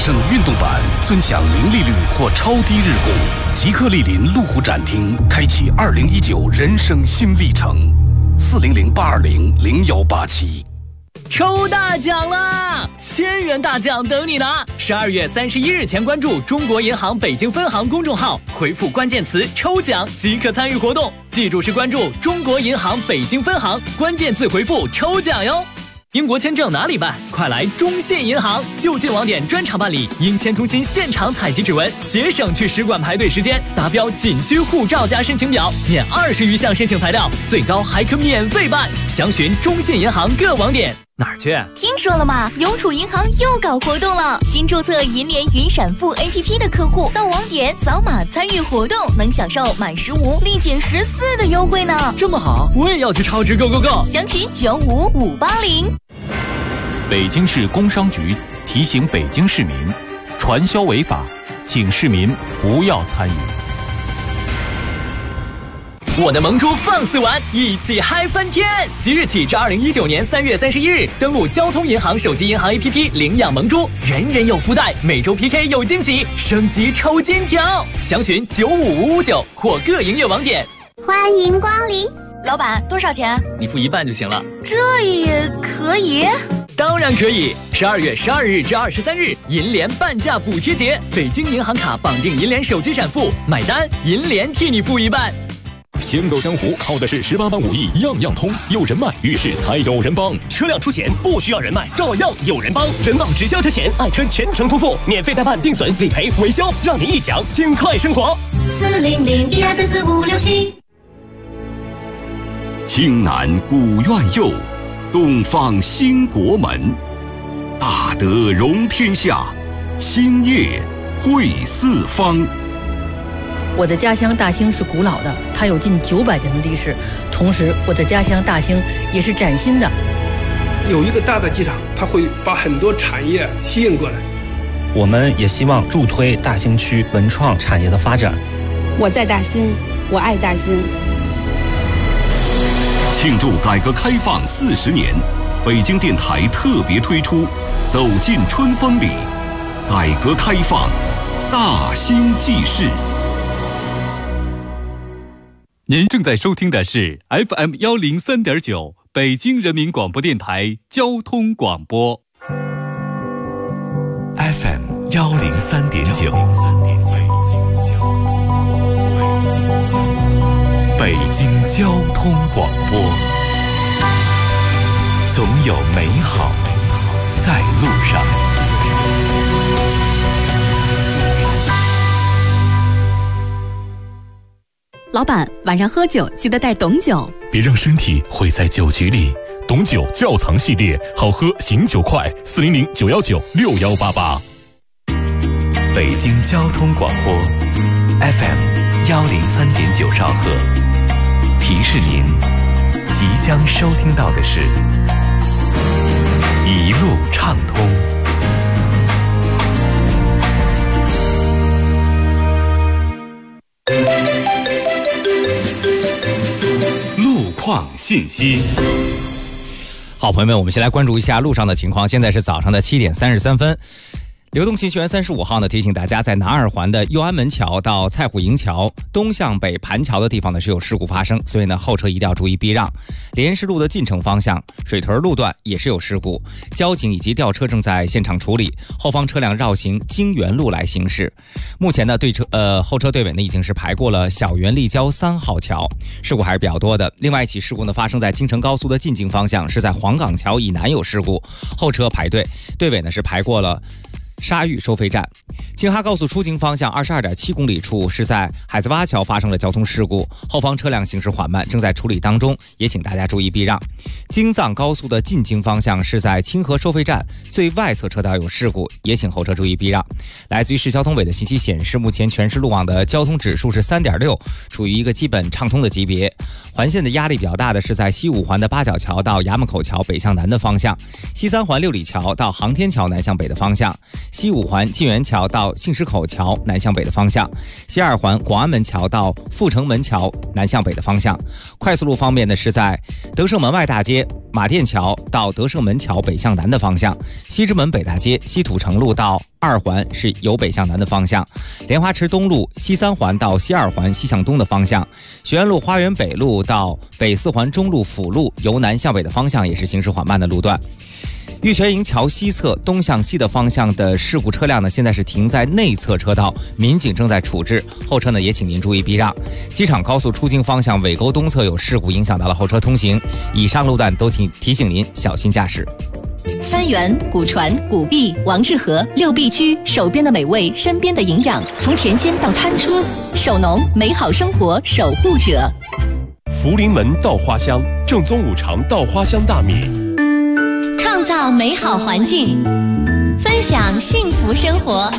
盛运动版尊享零利率或超低日供，即刻莅临路虎展厅，开启2019人生新历程。400-820-0187。 抽大奖啦！1000元大奖等你拿！12月31日前关注中国银行北京分行公众号，回复关键词“抽奖”即可参与活动。记住是关注中国银行北京分行，关键字回复“抽奖”哟。英国签证哪里办？快来中信银行，就近网点专场办理，英签中心现场采集指纹，节省去使馆排队时间。达标仅需护照加申请表，免20余项申请材料，最高还可免费办。详询中信银行各网点。哪儿去？ 听说了吗？永储银行又搞活动了！新注册银联云闪付 APP 的客户到网点扫码参与活动，能享受满15立减14的优惠呢！ 这么好，我也要去超值 Go Go Go！ 详询95580。 北京市工商局提醒北京市民，传销违法，请市民不要参与。 我的萌猪放肆玩，一起嗨翻天！即日起至2019年3月31日，登录交通银行手机银行 APP 领养萌猪，人人有福袋，每周 PK 有惊喜，升级抽金条。详询95559或各营业网点。 欢迎光临， 老板多少钱？ 你付一半就行了。 这也可以？ 当然可以！12月12日至23日，银联半价补贴节，北京银行卡绑定银联手机闪付，买单银联替你付一半。 行走江湖靠的是18般武艺，样样通。有人脉，遇事才有人帮。 车辆出险不需要人脉，照样有人帮。人保直销车险，爱车全程托付，免费代办定损、理赔、维修，让您一享尽快生活。 400-1234567。 青南古院右，东方兴国门。大德容天下，兴业惠四方。 我的家乡大兴是古老的，它有近900年的历史。同时，我的家乡大兴也是崭新的。 有一个大的机场，它会把很多产业吸引过来。 我们也希望助推大兴区文创产业的发展。 我在大兴，我爱大兴。 庆祝改革开放40年，北京电台特别推出《走进春风里》，改革开放大兴纪事。 您正在收听的是 FM 103.9北京人民广播电台交通广播。 FM 103.9北京交通广播，总有美好在路上。 老板，晚上喝酒记得带董酒， 别让身体毁在酒局里。董酒窖藏系列，好喝醒酒快，400-919-6188。北京交通广播 FM 103.9兆赫，提示您即将收听到的是一路畅通。 路况信息。 好，朋友们，我们先来关注一下路上的情况。现在是早上的7点33分。流动信息源35号呢提醒大家，在南二环的右安门桥到蔡虎营桥东向北盘桥的地方呢是有事故发生，所以呢后车一定要注意避让。莲石路的进城方向水屯路段也是有事故，交警以及吊车正在现场处理，后方车辆绕行京园路来行驶。目前呢后车队尾呢已经是排过了小园立交3号桥，事故还是比较多的。另外一起事故呢发生在京承高速的进京方向，是在黄岗桥以南有事故，后车排队，队尾呢是排过了沙峪收费站。京哈高速出京方向22.7公里处是在海子洼桥发生了交通事故，后方车辆行驶缓慢，正在处理当中，也请大家注意避让。京藏高速的进京方向是在清河收费站最外侧车道有事故，也请后车注意避让。来自于市交通委的信息显示，目前全市路网的交通指数是3.6，处于一个基本畅通的级别。环线的压力比较大的是在西5环的八角桥到衙门口桥北向南的方向，西3环六里桥到航天桥南向北的方向，西5环晋源桥到到信使口桥南向北的方向，西二环广安门桥到阜成门桥南向北的方向。快速路方面呢，是在德胜门外大街马甸桥到德胜门桥北向南的方向，西直门北大街西土城路到二环是由北向南的方向，莲花池东路西三环到西二环西向东的方向，学院路花园北路到北四环中路辅路由南向北的方向也是行驶缓慢的路段。玉泉营桥西侧东向西的方向的事故车辆呢，现在是停在内侧车道，民警正在处置，后车呢也请您注意避让。机场高速出京方向尾沟东侧有事故影响到了后车通行，以上路段都请提醒您小心驾驶。 三元、古传、古碧、王致和六必居，手边的美味，身边的营养，从甜心到餐桌，手农美好生活守护者。 福临门稻花香，正宗五常稻花香大米， 创造美好环境，分享幸福生活。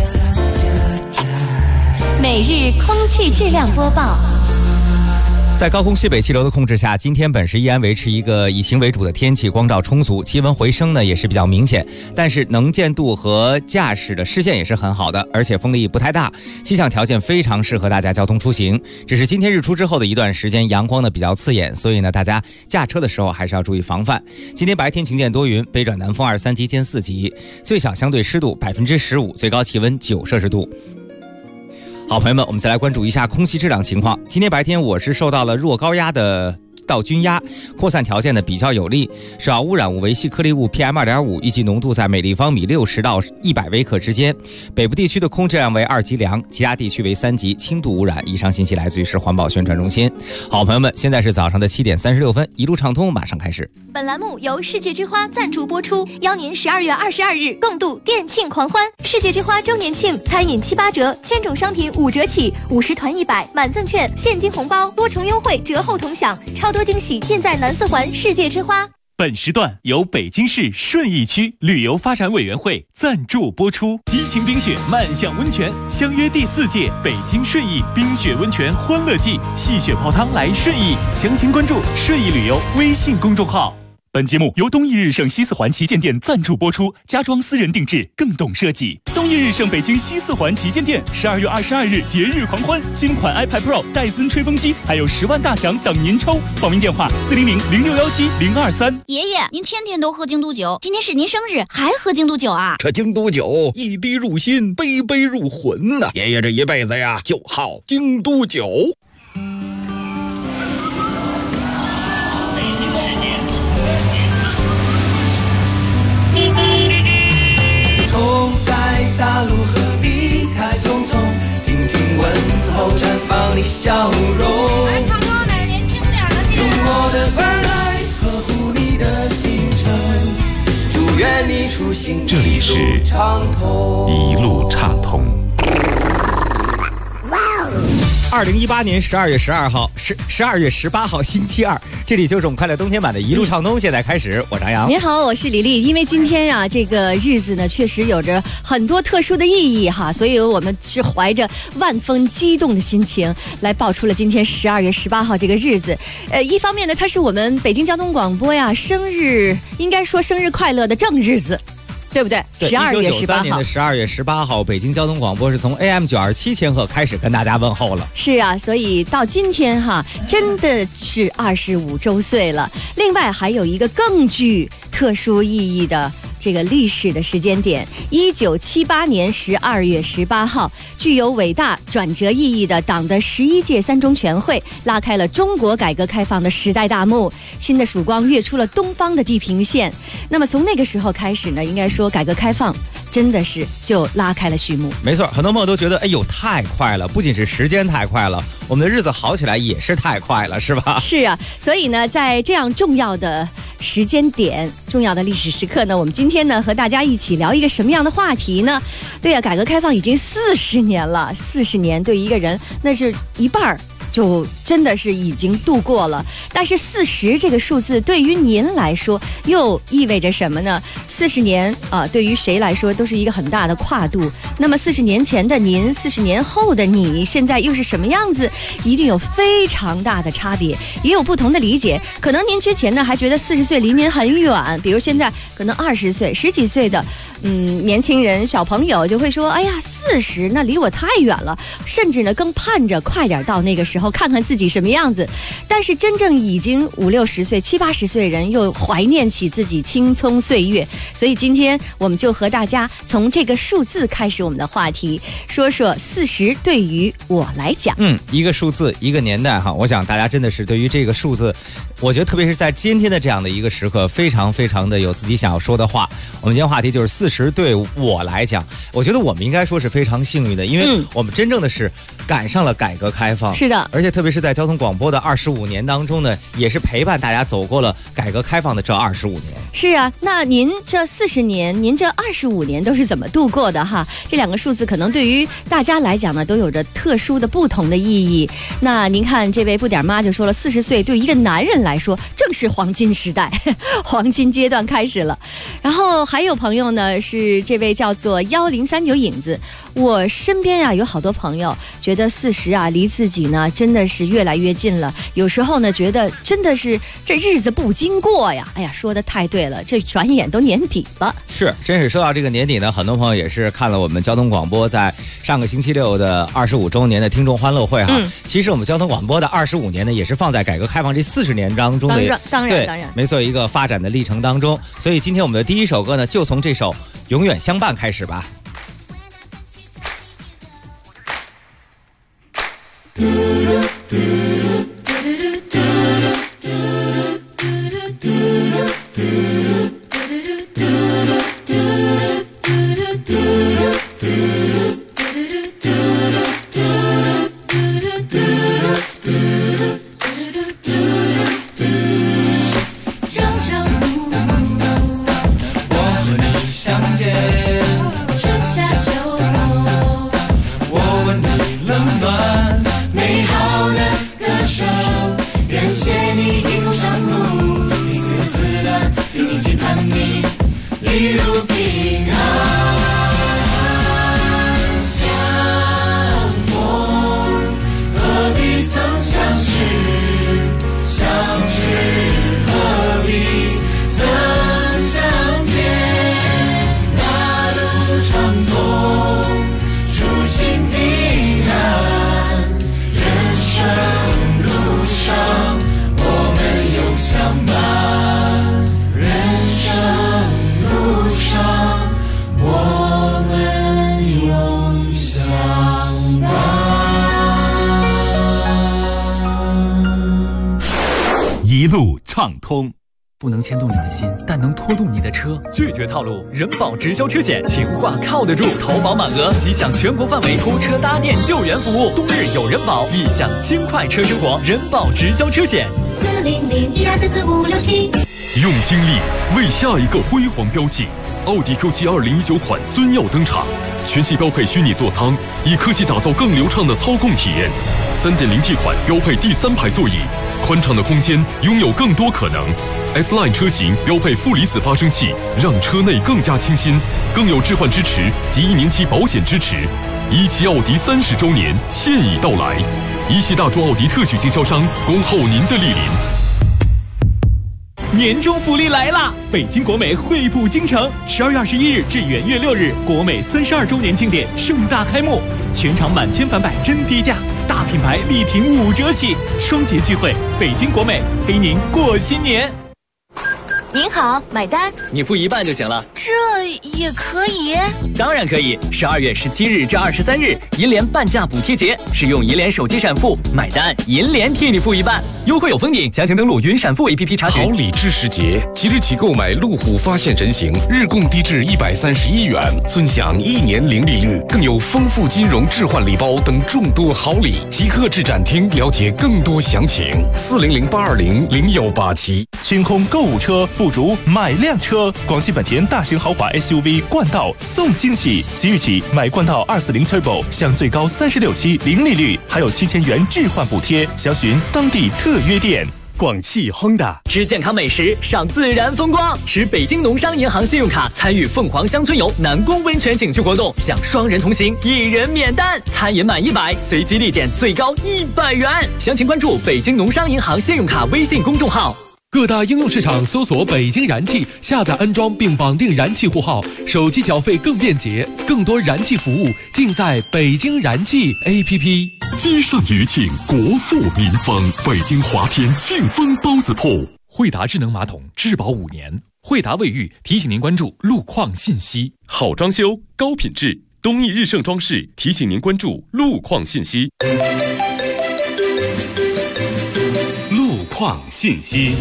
每日空气质量播报。 在高空西北气流的控制下，今天本市依然维持一个以晴为主的天气，光照充足，气温回升呢也是比较明显，但是能见度和驾驶的视线也是很好的，而且风力不太大，气象条件非常适合大家交通出行。只是今天日出之后的一段时间，阳光呢比较刺眼，所以呢大家驾车的时候还是要注意防范。今天白天晴间多云，北转南风2-3级兼4级，最小相对湿度15%，最高气温9摄氏度。好，朋友们，我们再来关注一下空气质量情况。今天白天我是受到了弱高压的到均压，扩散条件呢比较有利，首要污染物维系颗粒物 PM2.5 预计浓度在每立方米60到100微克之间，北部地区的空质量为2级良，其他地区为3级轻度污染。以上信息来自于市环保宣传中心。好，朋友们，现在是早上的7点36分，一路畅通马上开始。 本栏目由世界之花赞助播出，邀您12月22日共度店庆狂欢。世界之花周年庆，餐饮7、8折，千种商品5折起，50团100，满赠券，现金红包，多重优惠，折后同享，超多惊喜尽在南四环世界之花。 本时段由北京市顺义区旅游发展委员会赞助播出。激情冰雪漫向温泉，相约第4届北京顺义冰雪温泉欢乐季，戏雪泡汤来顺义，详情关注顺义旅游微信公众号。本节目由东义日盛西四环旗舰店赞助播出，家装私人定制，更懂设计。东义日盛北京西四环旗舰店12月22日节日狂欢，新款 iPad Pro、戴森吹风机，还有10万大奖等您抽。报名电话400-0617-023。 爷爷，您天天都喝京都酒，今天是您生日，还喝京都酒啊？ 这京都酒一滴入心，杯杯入魂呐！爷爷这一辈子呀，就好京都酒。 大路何必开匆匆，听听问候，绽放你笑容。 来，唱歌的年轻点的，谢谢。 用我的耳来呵护你的行程，祝愿你出行这里是一路畅通。 2018年12月12号是12月18号星期二，这里就是我们快乐冬天版的一路畅通，现在开始，我张扬。 您好，我是李丽。因为今天啊，这个日子呢，确实有着很多特殊的意义哈，所以我们是怀着万分激动的心情来报出了今天12月18号这个日子。一方面呢，它是我们北京交通广播呀生日，应该说生日快乐的正日子。对不对？12月18号，1993 年的12月18号，北京交通广播是从 AM 927千赫开始跟大家问候了。 是啊，所以到今天哈，真的是25周岁了。另外还有一个更具特殊意义的这个历史的时间点，1978年12月18号，具有伟大转折意义的党的11届三中全会拉开了中国改革开放的时代大幕，新的曙光跃出了东方的地平线。那么从那个时候开始呢，应该说改革开放真的是就拉开了序幕。 没错，很多朋友都觉得哎呦太快了，不仅是时间太快了，我们的日子好起来也是太快了，是吧？ 是啊，所以呢，在这样重要的时间点、重要的历史时刻呢，我们今天呢和大家一起聊一个什么样的话题呢？对啊，改革开放已经40年了，40年对一个人那是一半就真的是已经度过了。但是40这个数字对于您来说又意味着什么呢？40年对于谁来说都是一个很大的跨度。那么40年前的您，40年后的你，现在又是什么样子？一定有非常大的差别，也有不同的理解。可能您之前呢还觉得40岁离您很远，比如现在可能20岁、10几岁的年轻人、小朋友就会说：“哎呀，40那离我太远了。”甚至呢更盼着快点到那个时候，看看自己什么样子。但是真正已经50、60岁、70、80岁人又怀念起自己青葱岁月。所以今天我们就和大家从这个数字开始我们的话题，说说40对于我来讲。 一个数字，一个年代哈，我想大家真的是对于这个数字，我觉得特别是在今天的这样的一个时刻，非常非常的有自己想要说的话。我们今天话题就是40对我来讲，我觉得我们应该说是非常幸运的，因为我们真正的是赶上了改革开放。 是的， 而且特别是在交通广播的25年当中呢，也是陪伴大家走过了改革开放的这25年。 是啊，那您这40年，您这25年都是怎么度过的哈？这两个数字可能对于大家来讲呢，都有着特殊的不同的意义。那您看，这位不点妈就说了，40岁对一个男人来说正是黄金时代，黄金阶段开始了。然后还有朋友呢，是这位叫做1039影子，我身边有好多朋友觉得40离自己呢真的是越来越近了，有时候呢觉得真的是这日子不经过呀。哎呀，说的太对了，这转眼都年底了。 是，真是说到这个年底呢，很多朋友也是看了我们交通广播在上个星期六的25周年的听众欢乐会哈。其实我们交通广播的25年呢，也是放在改革开放这40年当中的， 当然， 没错，一个发展的历程当中。所以今天我们的第一首歌呢，就从这首《永远相伴》开始吧。 一路畅通。 不能牵动你的心，但能拖动你的车。拒绝套路，人保直销车险，情话靠得住，投保满额即享全国范围拖车搭电救援服务，冬日有人保，异享轻快车生活。人保直销车险 40012444567。 用精力为下一个辉煌标记。奥迪 Q7 2019款尊耀登场，全系标配虚拟座舱，以科技打造更流畅的操控体验。3.0T 款标配第3排座椅，宽敞的空间拥有更多可能。S-Line 车型标配负离子发生器，让车内更加清新，更有置换支持及1年期保险支持。17奥迪30周年现已到来，一汽大众奥迪特许经销商恭候您的莅临。 年终福利来啦！北京国美惠普京城，12月21日至元月6日，国美32周年庆典盛大开幕，全场满千返百真低价，大品牌力挺5折起，双节聚会，北京国美陪您过新年。 您好，买单。 你付1半就行了。 这也可以？ 当然可以。12月17日至23日，银联半价补贴节，使用银联手机闪付买单，银联替你付1半，优惠有封顶。详情登录云闪付 APP 查询。 好礼知时节，即日起购买路虎发现神行，日供低至131元，尊享1年零利率，更有丰富金融置换礼包等众多好礼。即刻至展厅了解更多详情。400-820-0187。 清空购物车， 不如买辆车。广汽本田大型豪华 SUV 冠道送惊喜，即日起买冠道240 Turbo 享最高36期零利率，还有7000元置换补贴，详询当地特约店。 广汽 Honda 吃健康美食，赏自然风光，持北京农商银行信用卡参与凤凰乡村游南宫温泉景区活动，享双人同行，1人免单，餐饮满100随机立减最高100元。详情关注北京农商银行信用卡微信公众号。 各大应用市场搜索北京燃气，下载安装并绑定燃气户号，手机缴费更便捷，更多燃气服务尽在北京燃气 APP。 街上余庆，国富民丰，北京华天庆丰包子铺。 惠达智能马桶质保5年，惠达卫浴提醒您关注路况信息。 好装修，高品质，东义日盛装饰提醒您关注路况信息。路况信息。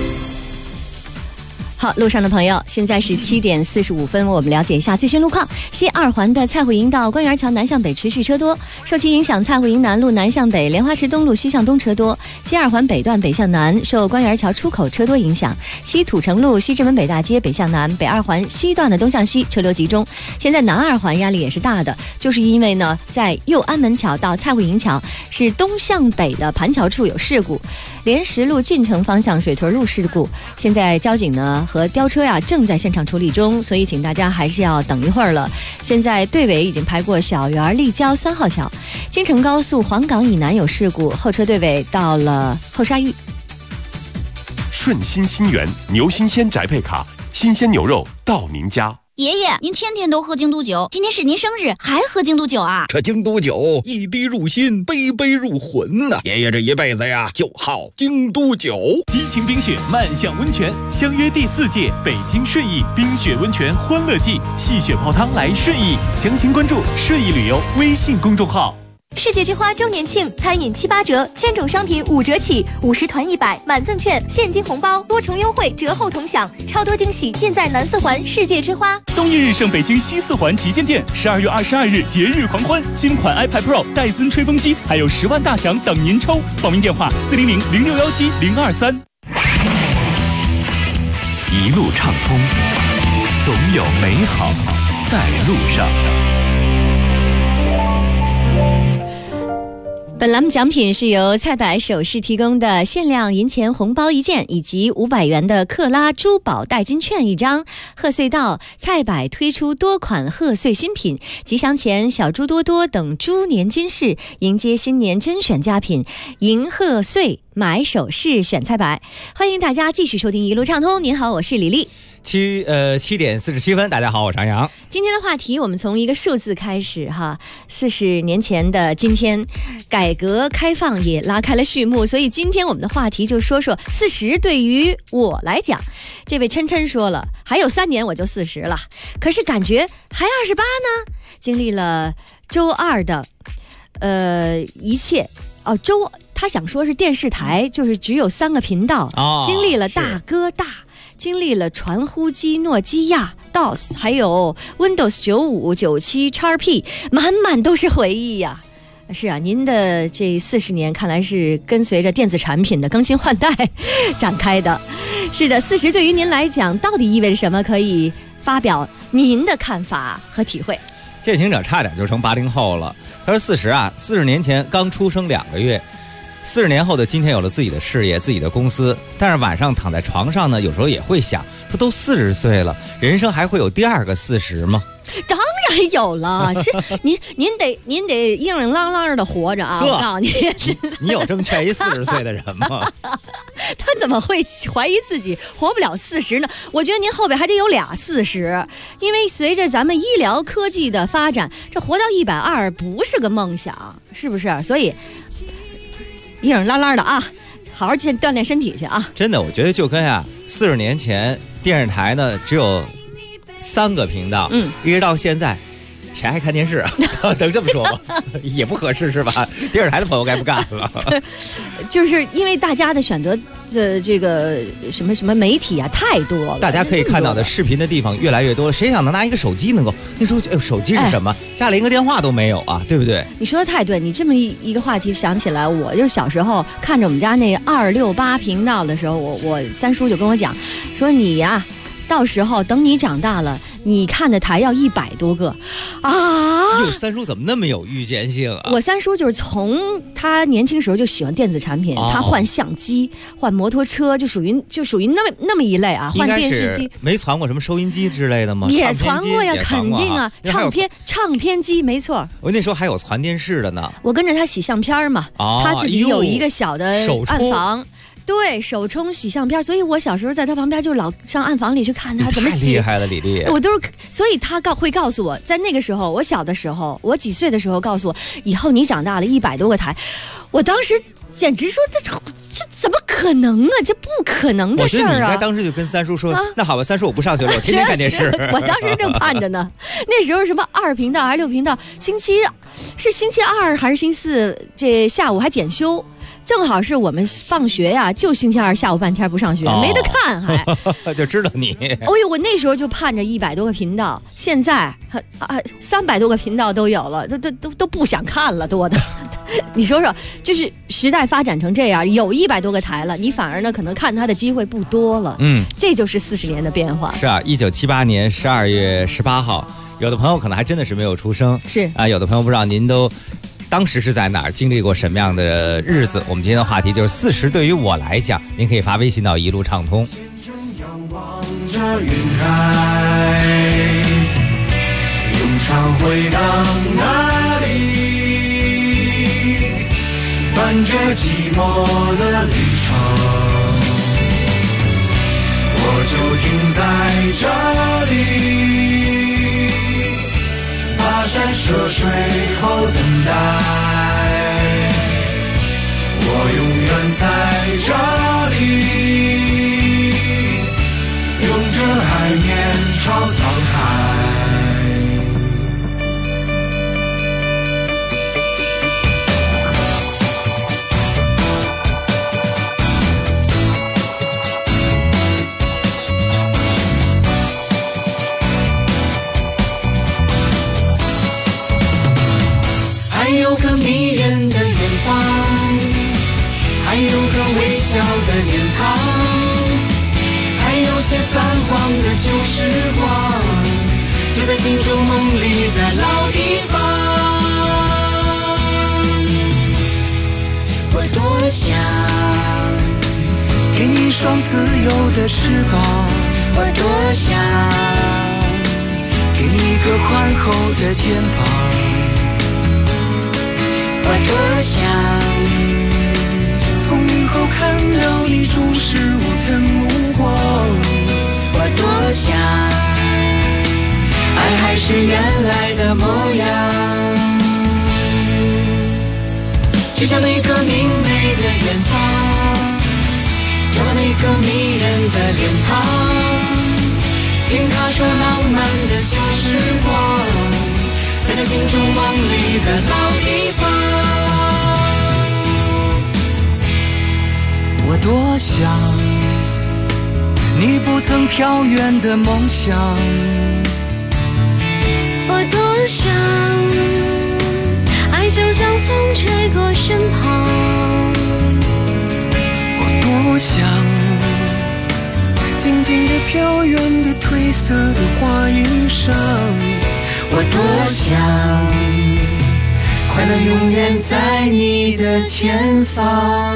好，路上的朋友，现在是7点45分，我们了解一下最新路况。西2环的蔡慧营到官园桥南向北持续车多，受其影响，蔡慧营南路南向北、莲花池东路西向东车多。西2环北段北向南受官园桥出口车多影响，西土城路西直门北大街北向南、北2环西段的东向西车流集中。现在南2环压力也是大的，就是因为呢，在右安门桥到蔡慧营桥是东向北的盘桥处有事故，莲石路进城方向水屯路事故，现在交警呢和吊车正在现场处理中，所以请大家还是要等一会儿了。现在队尾已经排过小园立交3号桥，京承高速黄岗以南有事故，后车队尾到了后沙峪。 顺心新源牛新鲜宅配卡，新鲜牛肉到您家。 爷爷，您天天都喝京都酒，今天是您生日，还喝京都酒啊？ 这京都酒一滴入心，杯杯入魂呐！爷爷这一辈子呀，就好京都酒。 激情冰雪，漫向温泉，相约第4届北京顺义冰雪温泉欢乐季，戏雪泡汤来顺义，详情关注顺义旅游微信公众号。 世界之花周年庆，餐饮7、8折，千种商品5折起，50团100，满赠券，现金红包，多重优惠，折后同享，超多惊喜尽在南4环世界之花。 东义日盛北京西4环旗舰店，12月22日节日狂欢，新款 iPad Pro、戴森吹风机，还有10万大奖等您抽。报名电话400-0617-023。 一路畅通，总有美好在路上。 本栏目奖品是由蔡百首饰提供的限量银钱红包1件，以及500元的克拉珠宝代金券1张。贺岁到，蔡百推出多款贺岁新品，吉祥钱、小猪多多等猪年金饰，迎接新年甄选佳品，迎贺岁买首饰选蔡百。欢迎大家继续收听一路畅通。您好，我是李丽。 7点47分，大家好，我是张扬。 今天的话题，我们从一个数字开始哈。40年前的今天，改革开放也拉开了序幕，所以今天我们的话题就说说40对于我来讲。这位琛琛说了，还有3年我就40了，可是感觉还28呢。经历了周2的一切哦，他想说是电视台，就是只有3个频道，经历了大哥大。经历了传呼机、诺基亚、DOS， 还有 Windows 95、97、XP， 满满都是回忆呀。是啊，您的这40年看来是跟随着电子产品的更新换代展开的。是的，40对于您来讲到底意味着什么？可以发表您的看法和体会。 践行者差点就成80后了。他说40年前刚出生2个月。40年后的今天有了自己的事业、自己的公司，但是晚上躺在床上呢，有时候也会想，说都40岁了，人生还会有第2个40吗？ 当然有了，是您得硬硬朗朗的活着啊！我告诉你， 你有这么劝一40岁的人吗？ 他怎么会怀疑自己活不了40呢？我觉得您后边还得有俩40，因为随着咱们医疗科技的发展，这活到120不是个梦想，是不是？所以硬朗朗的啊，好好锻炼身体去啊！ 真的，我觉得就跟40年前电视台呢只有3个频道，一直到现在谁爱看电视啊？能这么说吗？也不合适是吧？电视台的朋友该不干了。 就是因为大家的选择这个什么媒体啊太多了， 大家可以看到的视频的地方越来越多了。谁想能拿一个手机能够？那时候手机是什么？家里连个电话都没有啊，对不对？ 你说的太对，你这么一个话题想起来，我就是小时候看着我们家那268频道的时候，我三叔就跟我讲说你呀，到时候等你长大了，你看的台要100多个啊！ 哟，三叔怎么那么有预见性啊？ 我三叔就是从他年轻时候就喜欢电子产品，他换相机、换摩托车，就属于那么一类啊。换电视机没传过什么收音机之类的吗？ 也传过呀，肯定啊，唱片机没错。 我那时候还有传电视的呢。 我跟着他洗相片嘛，他自己有一个小的暗房。对，手冲洗相片，所以我小时候在他旁边就老上暗房里去看他怎么洗。 太厉害了，李丽！ 我都是，所以他会告诉我，在那个时候，我小的时候，我几岁的时候，告诉我，以后你长大了100多个台，我当时简直说这怎么可能啊？这不可能的事儿啊！ 我觉得你应该当时就跟三叔说，那好吧，三叔我不上学了，我天天看电视。 我当时正盼着呢，那时候什么2频道还是6频道，星期2还是星期4，这下午还检修。正好是我们放学呀，就星期2下午半天不上学，没得看还就知道你。 哦呦，我那时候就盼着100多个频道，现在300多个频道都有了，都不想看了，多的。你说说，就是时代发展成这样，有100多个台了，你反而呢可能看它的机会不多了。这就是40年的变化。 是啊，1978年12月18号，有的朋友可能还真的是没有出生， 是啊，有的朋友不知道您都。当时是在哪儿经历过什么样的日子？我们今天的话题就是40对于我来讲，您可以发微信到一路畅通。 永常回到哪里？伴着寂寞的旅程，我就停在这里。跋山涉水后等待，我永远在这里，用着海面朝沧海。还有个迷人的远方，还有个微笑的脸庞，还有些泛黄的旧时光，就在心中梦里的老地方。我多想给你一双自由的翅膀，我多想给你一个宽厚的肩膀。我多想风雨后看到你注视我的目光，我多想爱还是原来的模样，就像那个明媚的远方，找到那个迷人的脸庞，听他说浪漫的旧时光，在他心中梦里的老地方。我多想你不曾飘远的梦想， 我多想爱就像风吹过身旁， 我多想静静地飘远的褪色的花衣裳，我多想快乐永远在你的前方。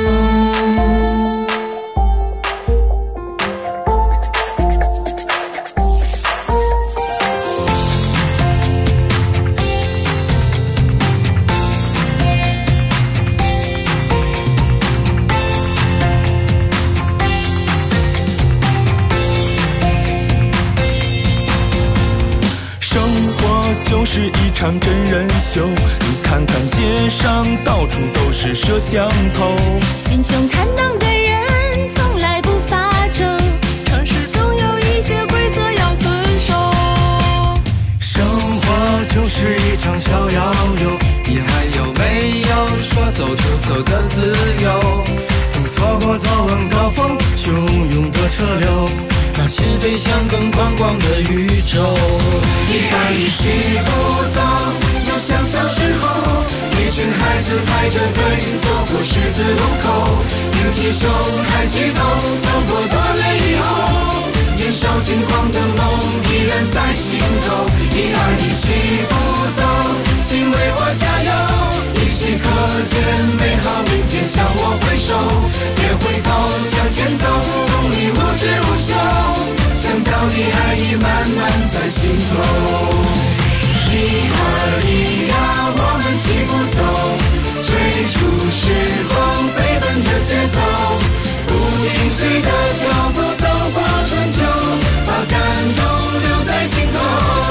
就是一场真人秀，你看看街上到处都是摄像头， 心胸坦荡的人从来不发愁，城市中有一些规则要遵守， 生活就是一场逍遥游。你还有没有说走就走的自由？等错过早晚高峰汹涌的车流，那心飞向更宽广的宇宙。一二一起步走，就像小时候，一群孩子排着队走过十字路口，挺起手，抬起头，走过多年以后，年少轻狂的梦依然在心头。一二一起步走，请为我加油，一起可见美好明天向我挥手，别回头向前走，动力无止无休，想到底爱意慢慢在心头。一二一呀，我们齐步走，追逐时光飞奔的节奏，不停息的脚步走过春秋，把感动留在心头。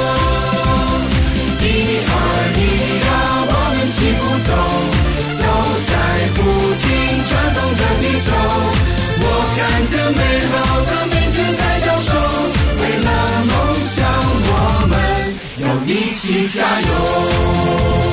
一二一呀，我们齐步走，走在不停转动的地球，我看见美好的明天在招手，为了梦想我们要一起加油。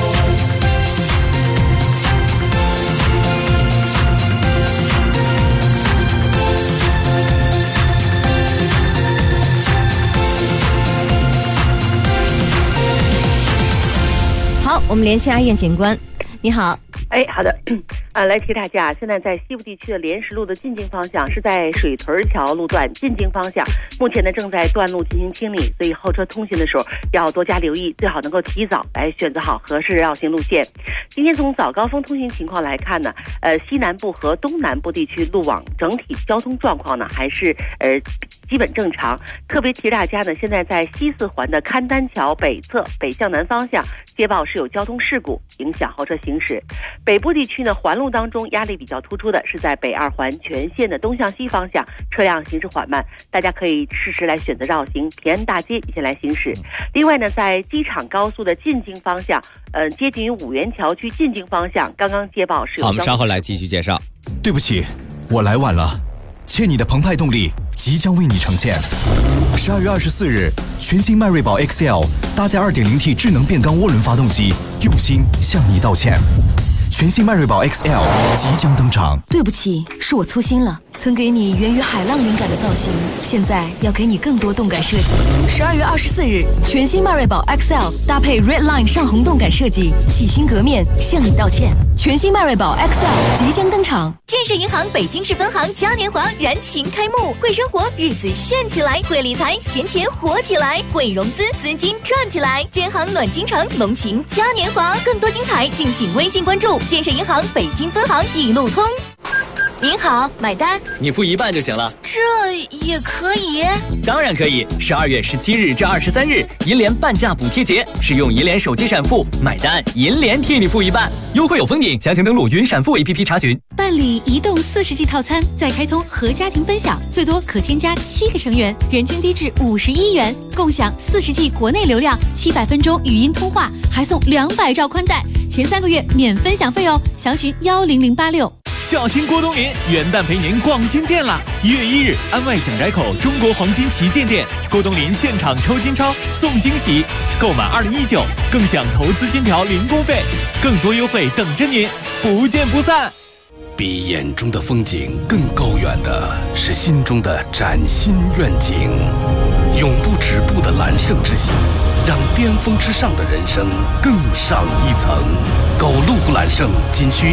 好，我们连线阿燕警官，你好。 哎，好的，来提大家，现在在西部地区的莲石路的进京方向是在水屯桥路段进京方向，目前呢正在断路进行清理，所以后车通行的时候要多加留意，最好能够提早来选择好合适绕行路线。今天从早高峰通行情况来看呢，西南部和东南部地区路网整体交通状况呢还是基本正常，特别提大家呢，现在在西四环的勘丹桥北侧北向南方向接报是有交通事故，影响后车行驶。北部地区呢，环路当中压力比较突出的是在北二环全线的东向西方向，车辆行驶缓慢，大家可以适时来选择绕行平安大街一线来行驶。另外呢，在机场高速的进京方向，接近于五元桥区进京方向，刚刚接报是有。 好，我们稍后来继续介绍。 对不起，我来晚了。切你的澎湃动力即将为你呈现。12月24日，全新迈锐宝 XL 搭载 2.0T 智能变缸涡轮发动机，用心向你道歉。全新迈锐宝 XL 即将登场。 对不起，是我粗心了。曾给你源于海浪灵感的造型，现在要给你更多动感设计。12月24日，全新迈锐宝 XL 搭配 Red Line 上红动感设计，洗心革面向你道歉。全新迈锐宝 XL 即将登场。 建设银行北京市分行嘉年华燃情开幕，会生活日子炫起来，会理财闲钱活起来，会融资资金赚起来。建行暖京城龙情嘉年华，更多精彩敬请微信关注建设银行北京分行一路通。您好，买单。 你付一半就行了。 这也可以？ 当然可以。12月17日至23日，银联半价补贴节，使用银联手机闪付买单，银联替你付一半，优惠有封顶，详情登录云闪付 APP 查询。 办理移动40G 套餐，再开通和家庭分享，最多可添加7个成员，人均低至51元，共享40G 国内流量，700分钟语音通话，还送200兆宽带，前3个月免分享费哦，详询10086。 小心郭冬临，元旦陪您逛金店啦！1月1日，安外蒋宅口中国黄金旗舰店，郭冬临现场抽金钞送惊喜，购满2019更享投资金条零工费，更多优惠等着您，不见不散。 比眼中的风景更高远的是心中的崭新愿景，永不止步的揽胜之心，让巅峰之上的人生更上一层。购路虎揽胜仅需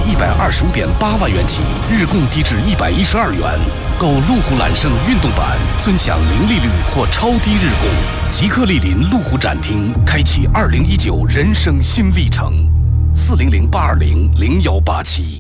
125.8万元起，日供低至112元。购路虎揽胜运动版，尊享零利率或超低日供。即刻莅临路虎展厅，开启2019人生新历程。400-820-0187。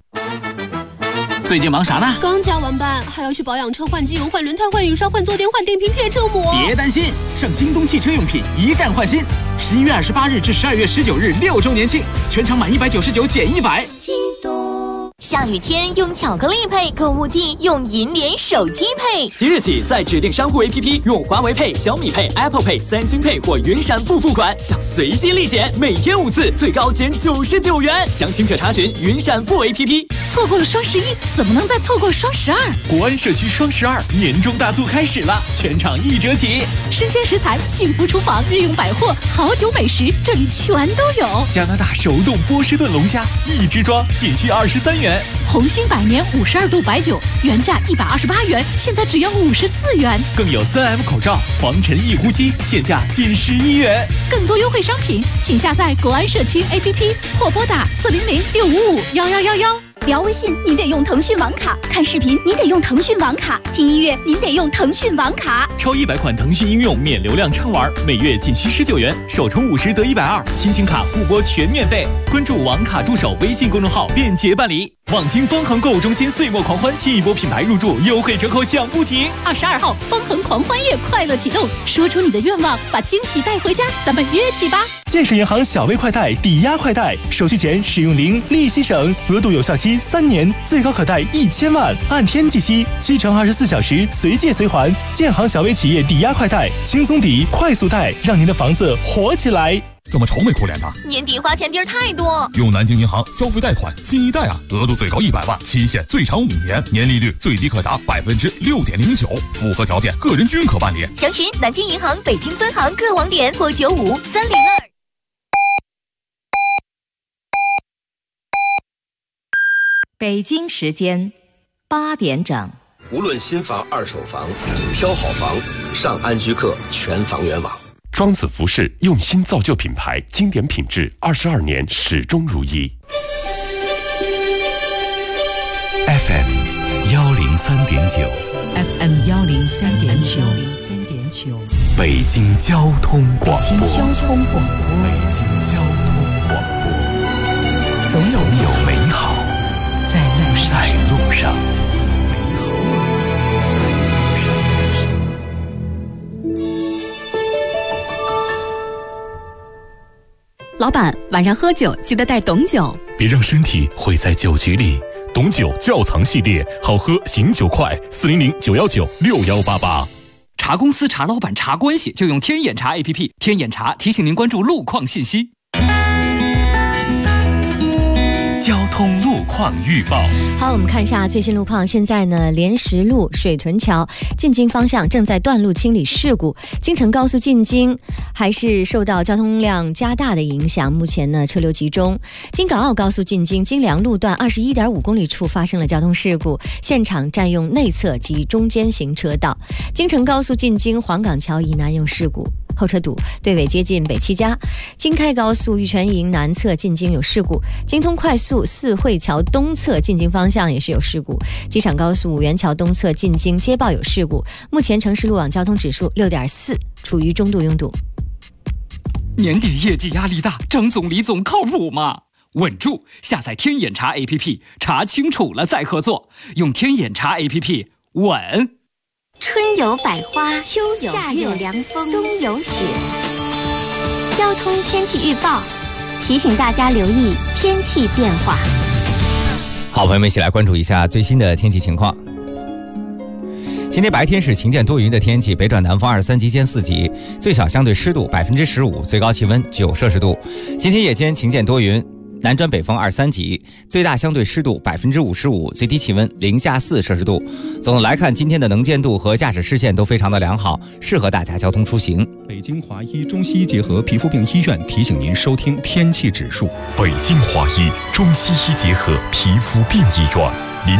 最近忙啥呢？ 刚加完班，还要去保养车、换机油、换轮胎、换雨刷、换坐垫、换电瓶、贴车膜。 别担心，上京东汽车用品一站换新。11月28日至12月19日6周年庆，全场满199减100。 京东。 下雨天用巧克力配，购物季用银联手机配。 即日起，在指定商户 APP 用华为Pay、小米Pay、Apple Pay、三星Pay 或云闪付付款，享随机立减，每天5次，最高减99元。详情可查询云闪付 APP。 错过了双11，怎么能再错过双12？ 国安社区双12年终大促开始了，全场1折起。 生鲜食材、幸福厨房、日用百货、好酒美食，这里全都有。 加拿大手动波士顿龙虾，1只装仅需23元。 红星百年52度白酒，原价128元，现在只要54元。 更有3M 口罩、防尘易呼吸，现价仅11元。 更多优惠商品，请下载国安社区 APP 或拨打400-655-1111。 聊微信您得用腾讯网卡，看视频您得用腾讯网卡，听音乐您得用腾讯网卡。 超100款腾讯应用免流量畅玩，每月仅需19元，首充50得120，亲情卡互拨全免费。关注网卡助手微信公众号便捷办理。望京方恒购物中心岁末狂欢，新一波品牌入驻，优惠折扣响不停。 22号方恒狂欢夜快乐启动，说出你的愿望，把惊喜带回家，咱们约起吧。 建设银行小微快贷抵押快贷，手续前使用零，利息省，额度有效期3年，最高可贷1000万，按天计息，7乘24小时随借随还。建行小微企业抵押快贷，轻松抵，快速贷，让您的房子活起来。 怎么愁眉苦脸的？ 年底花钱地儿太多。 用南京银行消费贷款新一代啊，额度最高100万，期限最长5年，年利率最低可达6.09%，符合条件个人均可办理。 详询南京银行北京分行各网点或95-302。 北京时间8点整。 无论新房、二手房，挑好房上安居客全房源网。 庄子服饰用心造就品牌，经典品质，22年始终如一。 FM 103.9 FM 103.9 北京交通广播。 北京交通广播。总有美好在路上。 老板，晚上喝酒记得带董酒， 别让身体毁在酒局里。董酒窖藏系列，好喝醒酒快，400-919-6188。 查公司、查老板、查关系，就用天眼查 APP。天眼查提醒您关注路况信息。 交通路况预报。 好，我们看一下最新路况。现在呢，莲石路水屯桥进京方向正在断路清理事故，京承高速进京还是受到交通量加大的影响，目前呢车流集中。京港澳高速进京京良路段21.5公里处发生了交通事故，现场占用内侧及中间行车道。京承高速进京黄岗桥以南有事故，后车堵，对尾接近北七家。京开高速玉泉营南侧进京有事故，京通快速四惠桥东侧进京方向也是有事故，机场高速五元桥东侧进京接报有事故，目前城市路网交通指数6.4，处于中度拥堵。 年底业绩压力大，张总李总靠谱吗？稳住，下载天眼查 APP， 查清楚了再合作，用天眼查 APP 稳。 春有百花，秋有夏有凉风，冬有雪。交通天气预报提醒大家留意天气变化。 好，朋友们一起来关注一下最新的天气情况。今天白天是晴间多云的天气，北转南风23级间4级，最小相对湿度15%，最高气温9摄氏度。今天夜间晴间多云，南转北风23级，最大相对湿度55%，最低气温零下4摄氏度。总的来看，今天的能见度和驾驶视线都非常的良好，适合大家交通出行。 北京华医中西医结合皮肤病医院提醒您收听天气指数。 北京华医中西医结合皮肤病医院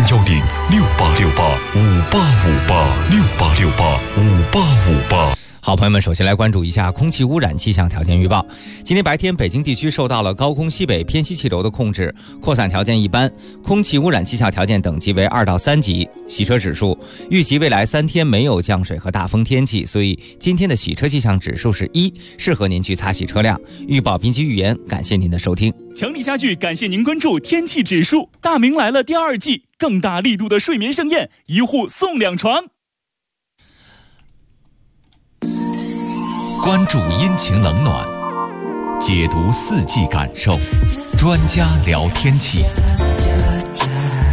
，010-6868-5858，6868-5858。 好，朋友们，首先来关注一下空气污染气象条件预报。今天白天，北京地区受到了高空西北偏西气流的控制，扩散条件一般，空气污染气象条件等级为2到3级。洗车指数预计未来3天没有降水和大风天气，所以今天的洗车气象指数是1，适合您去擦洗车辆。预报编辑预言，感谢您的收听。 强力家具感谢您关注天气指数。大明来了第2季，更大力度的睡眠盛宴，1户送2床。 关注阴晴冷暖，解读四季感受，专家聊天气。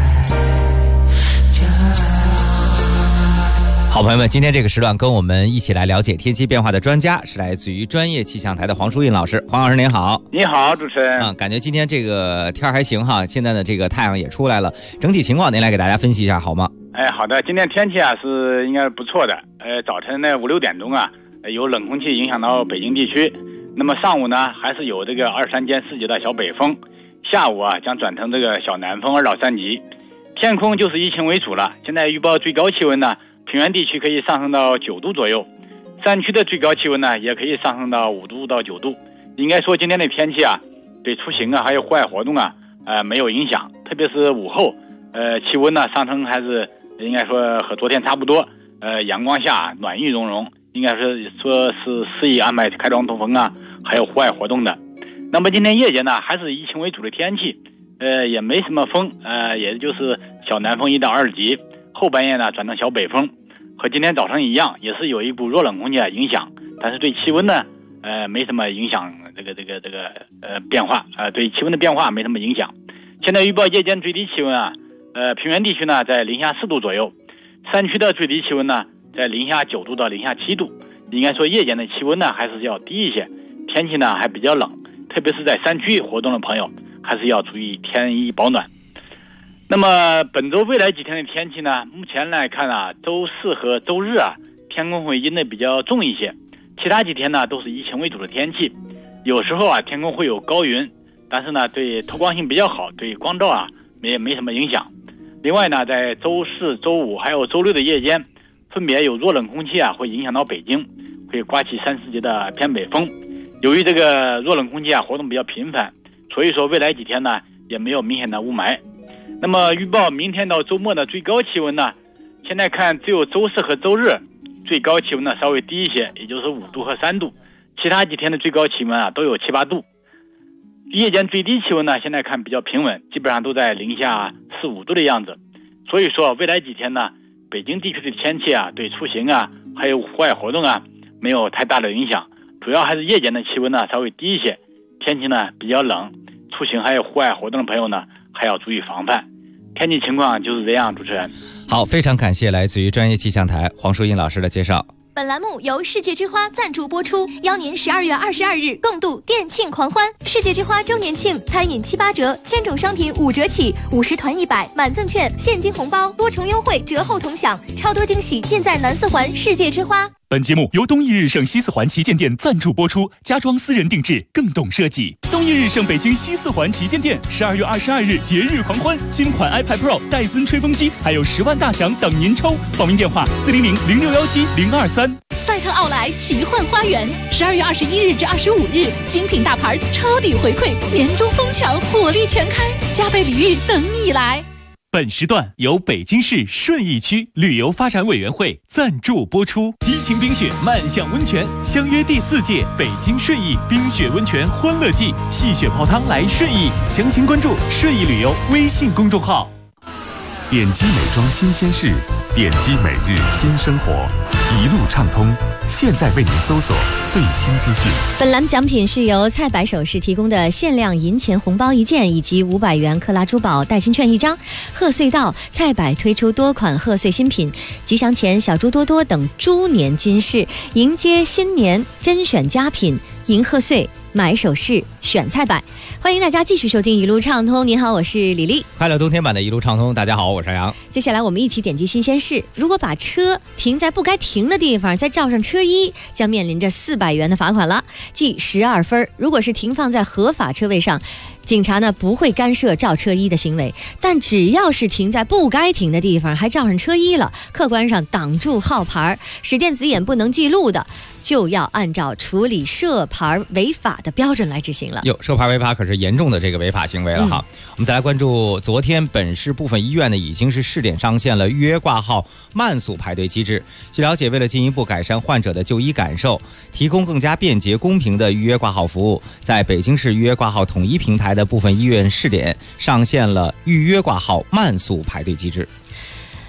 好朋友们，今天这个时段跟我们一起来了解天气变化的专家是来自于专业气象台的黄淑印老师。黄老师您好。 你好，主持人。 感觉今天这个天还行哈，现在的这个太阳也出来了，整体情况您来给大家分析一下好吗？ 好的，今天天气是应该不错的。早晨的5、6点钟有冷空气影响到北京地区，那么上午呢还是有这个23间4级的小北风，下午将转成这个小南风2到3级，天空就是以晴为主了。现在预报最高气温呢，平原地区可以上升到9度左右，山区的最高气温呢也可以上升到5度到9度。应该说今天的天气对出行还有户外活动没有影响，特别是午后气温呢上升还是应该说和昨天差不多，阳光下暖意融融，应该是适宜安排开窗通风还有户外活动的。那么今天夜间呢还是以晴为主的天气，也没什么风，也就是小南风1到2级，后半夜呢转成小北风，和今天早上一样，也是有一股弱冷空气影响，但是对气温呢没什么影响，变化对气温的变化没什么影响。现在预报夜间最低气温平原地区呢在零下4度左右，山区的最低气温呢在零下9度到零下7度。应该说夜间的气温呢还是要低一些，天气呢还比较冷，特别是在山区活动的朋友还是要注意添衣保暖。那么本周未来几天的天气呢，目前来看周4和周日天空会阴的比较重一些，其他几天呢都是以晴为主的天气，有时候天空会有高云，但是呢对透光性比较好，对光照也没什么影响。另外呢在周4、周5还有周6的夜间，分别有弱冷空气会影响到北京，会刮起3、4级的偏北风。由于这个弱冷空气活动比较频繁，所以说未来几天呢也没有明显的雾霾。那么预报明天到周末的最高气温呢，现在看只有周4和周日最高气温呢稍微低一些，也就是5度和3度，其他几天的最高气温都有7、8度。夜间最低气温呢现在看比较平稳，基本上都在零下4、5度的样子。所以说未来几天呢，北京地区的天气对出行还有户外活动没有太大的影响，主要还是夜间的气温呢稍微低一些，天气呢比较冷，出行还有户外活动的朋友呢还要注意防范。天气情况就是这样，主持人。 好，非常感谢来自于专业气象台黄淑印老师的介绍。 本栏目由世界之花赞助播出，邀您12月22日共度店庆狂欢。世界之花周年庆，餐饮7、8折，千种商品5折起，50团100，满赠券，现金红包，多重优惠，折后同享，超多惊喜尽在南4环世界之花。 本节目由东义日盛西4环旗舰店赞助播出，家装私人定制，更懂设计。东义日盛北京西4环旗舰店12月22日节日狂欢，新款 iPad Pro、戴森吹风机，还有10万大奖等您抽。报名电话400-0617-023。 赛特奥莱奇幻花园，12月21日至25日，精品大牌抄底回馈，年终疯抢，火力全开，加倍礼遇等你来。 本时段由北京市顺义区旅游发展委员会赞助播出。激情冰雪漫享温泉，相约第4届北京顺义冰雪温泉欢乐季，戏雪泡汤来顺义，详情关注顺义旅游微信公众号。 点击美妆新鲜事，点击每日新生活，一路畅通。现在为您搜索最新资讯。 本栏奖品是由菜百首饰提供的限量银钱红包1件，以及500元克拉珠宝代金券1张。贺岁到，菜百推出多款贺岁新品，吉祥钱、小猪多多等猪年金饰，迎接新年，甄选佳品，迎贺岁，买首饰，选菜百。欢迎大家继续收听一路畅通。您好，我是李丽。 快乐冬天版的一路畅通，大家好，我是杨。 接下来我们一起点击新鲜事。如果把车停在不该停的地方，再照上车衣，将面临着400元的罚款了，记12分。如果是停放在合法车位上，警察呢不会干涉照车衣的行为，但只要是停在不该停的地方还照上车衣了，客观上挡住号牌，使电子眼不能记录的，就要按照处理涉牌违法的标准来执行了。 涉牌违法可是严重的这个违法行为了哈。我们再来关注，昨天本市部分医院呢已经是试点上线了预约挂号慢速排队机制。据了解，为了进一步改善患者的就医感受，提供更加便捷公平的预约挂号服务，在北京市预约挂号统一平台的部分医院试点上线了预约挂号慢速排队机制。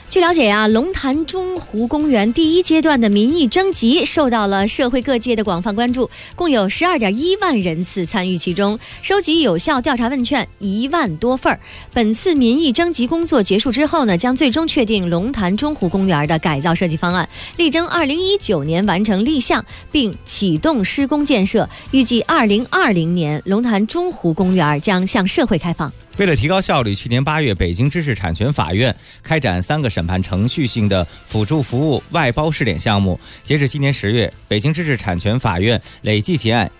据了解啊，龙潭中湖公园第1阶段的民意征集受到了社会各界的广泛关注，共有12.1万人次参与其中，收集有效调查问卷1万多份。本次民意征集工作结束之后呢，将最终确定龙潭中湖公园的改造设计方案，力争2019年完成立项并启动施工建设，预计2020年龙潭中湖公园将向社会开放。 为了提高效率，去年8月，北京知识产权法院开展3个审判程序性的辅助服务外包试点项目。截至今年10月，北京知识产权法院累计结案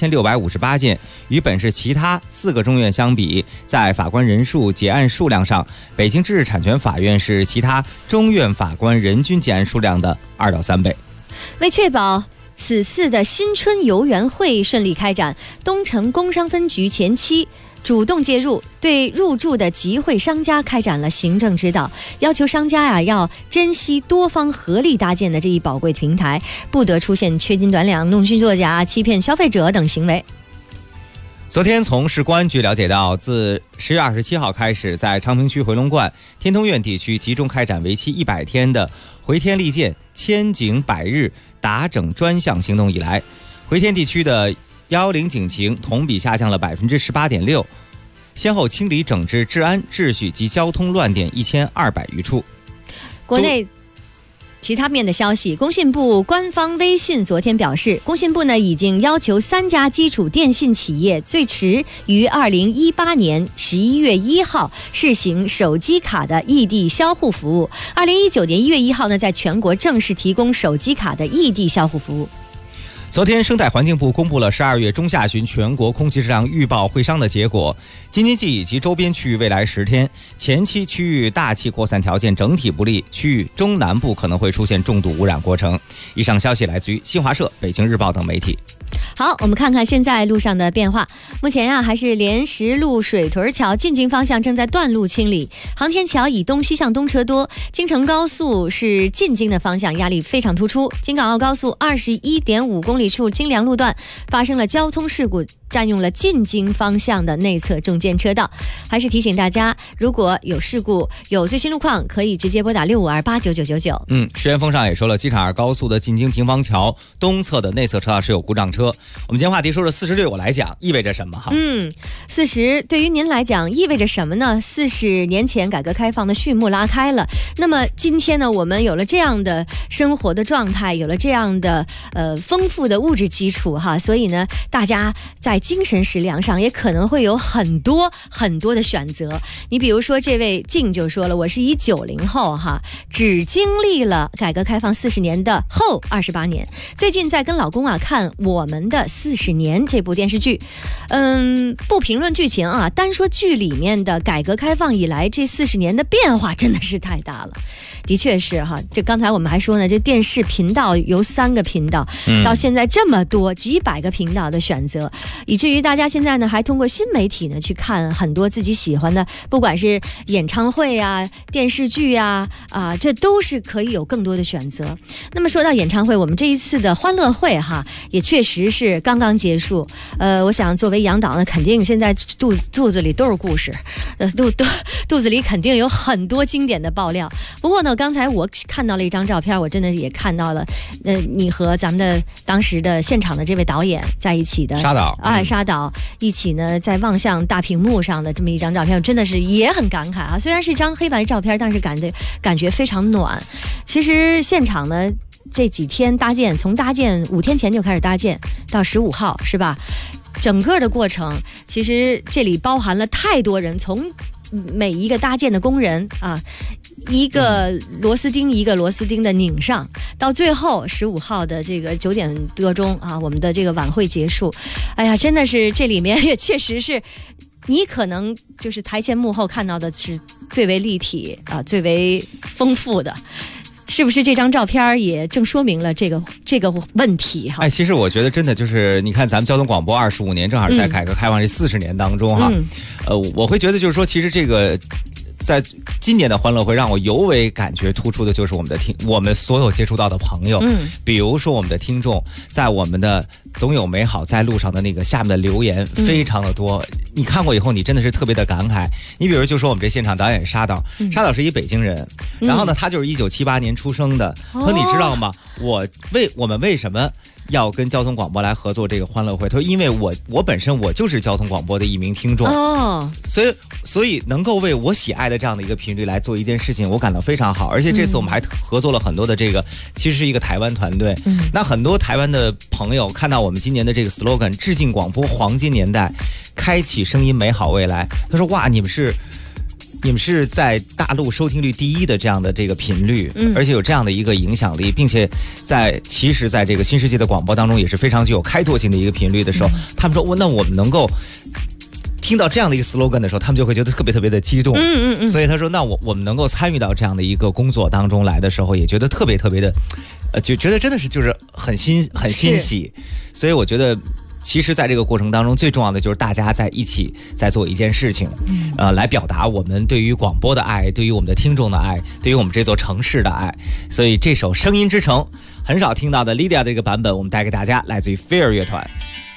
11658件，与本市其他4个中院相比，在法官人数、结案数量上，北京知识产权法院是其他中院法官人均结案数量的2到3倍。 为确保此次的新春游园会顺利开展，东城工商分局前期主动介入，对入驻的集会商家开展了行政指导，要求商家要珍惜多方合力搭建的这一宝贵平台，不得出现缺斤短两、弄虚作假、欺骗消费者等行为。 昨天从市公安局了解到，自10月27号开始，在昌平区回龙观、天通苑地区集中开展为期100天的回天利剑千警百日打整专项行动以来，回天地区的110警情同比下降了18.6%，先后清理整治治安秩序及交通乱点1200余处。 国内其他面的消息，工信部官方微信昨天表示，工信部呢已经要求3家基础电信企业最迟于2018年11月1号试行手机卡的异地销户服务，2019年1月1号呢在全国正式提供手机卡的异地销户服务。 昨天，生态环境部公布了12月中下旬全国空气质量预报会商的结果。京津冀以及周边区域未来10天，前期区域大气扩散条件整体不利，区域中南部可能会出现重度污染过程。以上消息来自于新华社、北京日报等媒体。 好，我们看看现在路上的变化。目前还是莲石路水屯桥进京方向正在断路清理，航天桥以东西向东车多，京承高速是进京的方向压力非常突出。京港澳高速21.5公里处京良路段发生了交通事故，占用了进京方向的内侧中间车道。还是提醒大家，如果有事故、有最新路况，可以直接拨打65289999。 石元峰上也说了，机场2高速的进京平房桥东侧的内侧车道是有故障车。我们今天话题说的40对我来讲意味着什么哈 ？40对于您来讲意味着什么呢？40年前改革开放的序幕拉开了，那么今天呢，我们有了这样的生活的状态，有了这样的丰富的物质基础哈，所以呢，大家在精神食粮上也可能会有很多的选择。你比如说这位静就说了，我是90后哈，只经历了改革开放40年的后28年，最近在跟老公看我们的40年这部电视剧，不评论剧情啊，单说剧里面的改革开放以来这40年的变化真的是太大了。的确是哈，这刚才我们还说呢，这电视频道由3个频道到现在这么多几百个频道的选择，以至于大家现在呢还通过新媒体呢去看很多自己喜欢的，不管是演唱会啊、电视剧啊，这都是可以有更多的选择。那么说到演唱会，我们这一次的欢乐会哈，也确实是刚刚结束。我想作为杨导呢，肯定现在肚子里都是故事，肚子里肯定有很多经典的爆料。不过呢，刚才我看到了一张照片，我真的也看到了，你和咱们的当时的现场的这位导演在一起的沙导一起呢，在望向大屏幕上的这么一张照片，真的是也很感慨啊。虽然是一张黑白照片，但是感觉非常暖。其实现场呢，这几天搭建，从搭建5天前就开始搭建，到15号是吧？整个的过程，其实这里包含了太多人，从每一个搭建的工人啊，一个螺丝钉一个螺丝钉的拧上，到最后15号的这个9点多钟啊，我们的这个晚会结束。哎呀，真的是这里面也确实是，你可能就是台前幕后看到的是最为立体啊，最为丰富的。是不是这张照片也正说明了这个问题哈？ 其实我觉得真的就是你看咱们交通广播25年，正好在改革开放这40年当中哈，我会觉得就是说，其实这个在今年的欢乐会让我尤为感觉突出的就是我们所有接触到的朋友，比如说我们的听众，在我们的总有美好在路上的那个下面的留言非常的多，你看过以后你真的是特别的感慨。你比如就说我们这现场导演沙导是一北京人，然后呢他就是1978年出生的，说你知道吗？我们为什么要跟交通广播来合作这个欢乐会？他说因为我本身我就是交通广播的一名听众所以能够为我喜爱的这样的一个频率来做一件事情，我感到非常好。而且这次我们还合作了很多的这个其实是一个台湾团队，那很多台湾的朋友看到我们今年的这个 slogan 致敬广播黄金年代，开启声音美好未来，他说哇，你们是在大陆收听率第1的这样的这个频率，而且有这样的一个影响力，并且其实在这个新世纪的广播当中也是非常具有开拓性的一个频率的时候，他们说那我们能够听到这样的一个 slogan 的时候，他们就会觉得特别特别的激动。所以他说那我们能够参与到这样的一个工作当中来的时候，也觉得特别特别的就觉得真的是就是很欣喜。所以我觉得其实在这个过程当中最重要的就是大家在一起在做一件事情，来表达我们对于广播的爱，对于我们的听众的爱，对于我们这座城市的爱。所以这首声音之城很少听到的 Lydia 这个版本我们带给大家，来自于 Fair 乐团。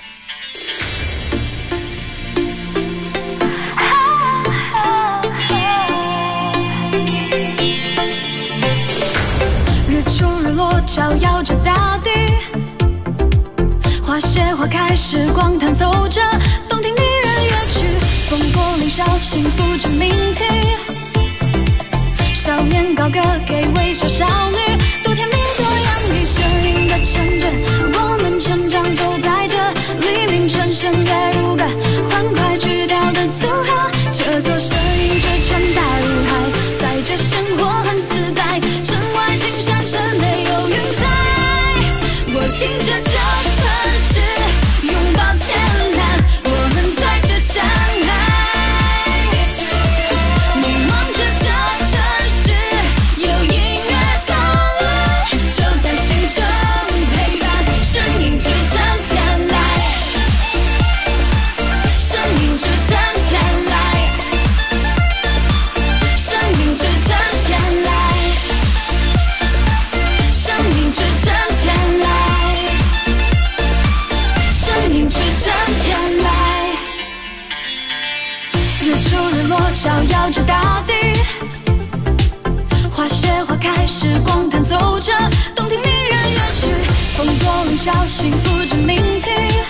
日出日落照耀着大地，花谢花开，时光弹奏着动听迷人乐曲，风过凌霄，幸福着鸣啼。少年高歌给微笑少女，多甜蜜多洋溢，声音的城镇，我们成长就在这黎明晨深夜如歌，欢快曲调的组合，这座声音之城大如海，在这生活很自在，城外青山，城内有云彩，我听着这城市拥抱天蓝，我们在这相爱，你望着这城市有音乐灿烂，就在心中陪伴，声音之城天来，声音之城天来，声音之城天来，声音之城天来，声音之城天来。日出日落照耀着大地，花谢花开，时光弹奏着动听迷人乐曲，风过凌霄，幸福着鸣啼。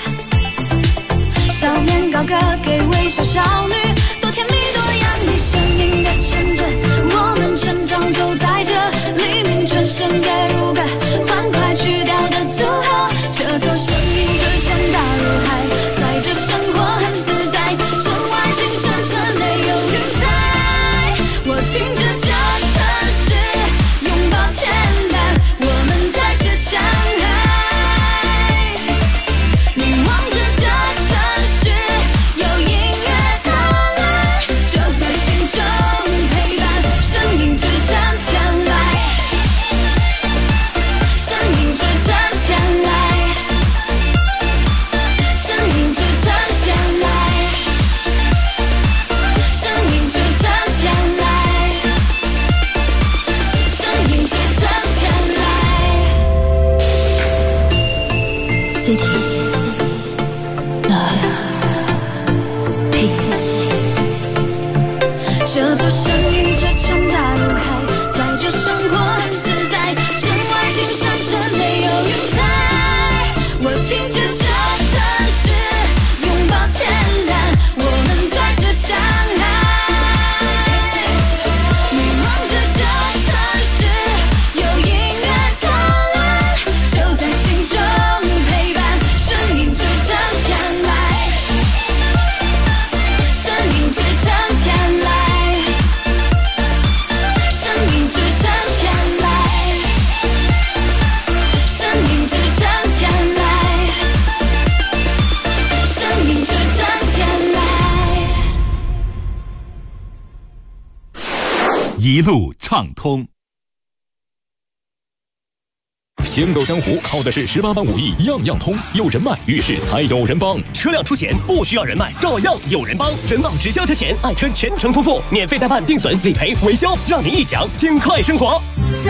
少年高歌给微笑少女，多甜蜜多洋溢，生命的城镇，我们成长就在这黎明晨深夜如歌，欢快曲调的组合，这座声音之城大如海，在这生活很自在，城外青山，城内有云彩，我听着这城市拥抱天蓝，我们在这相爱，你望着这城市有音乐灿烂，就在心中陪伴，声音之城天来，声音之城天来，声音之城天来，声音之城天来，声音之城天来。City, love, peace。这座声音之城大如海，在这生活很自在，城外青山，城内有云彩，我听着这城市拥抱天蓝，我们在这相爱，你望着这城市有音乐灿烂，就在心中陪伴，声音之城天来，声音之城天来，声音之城天来，声音之城天来，声音之城天来。 一路畅通。 行走江湖靠的是18般武艺，样样通。有人脉，遇事才有人帮。 车辆出险不需要人脉，照样有人帮。人保直销车险，爱车全程托付，免费代办、定损、理赔、维修，让您一享尽快生活。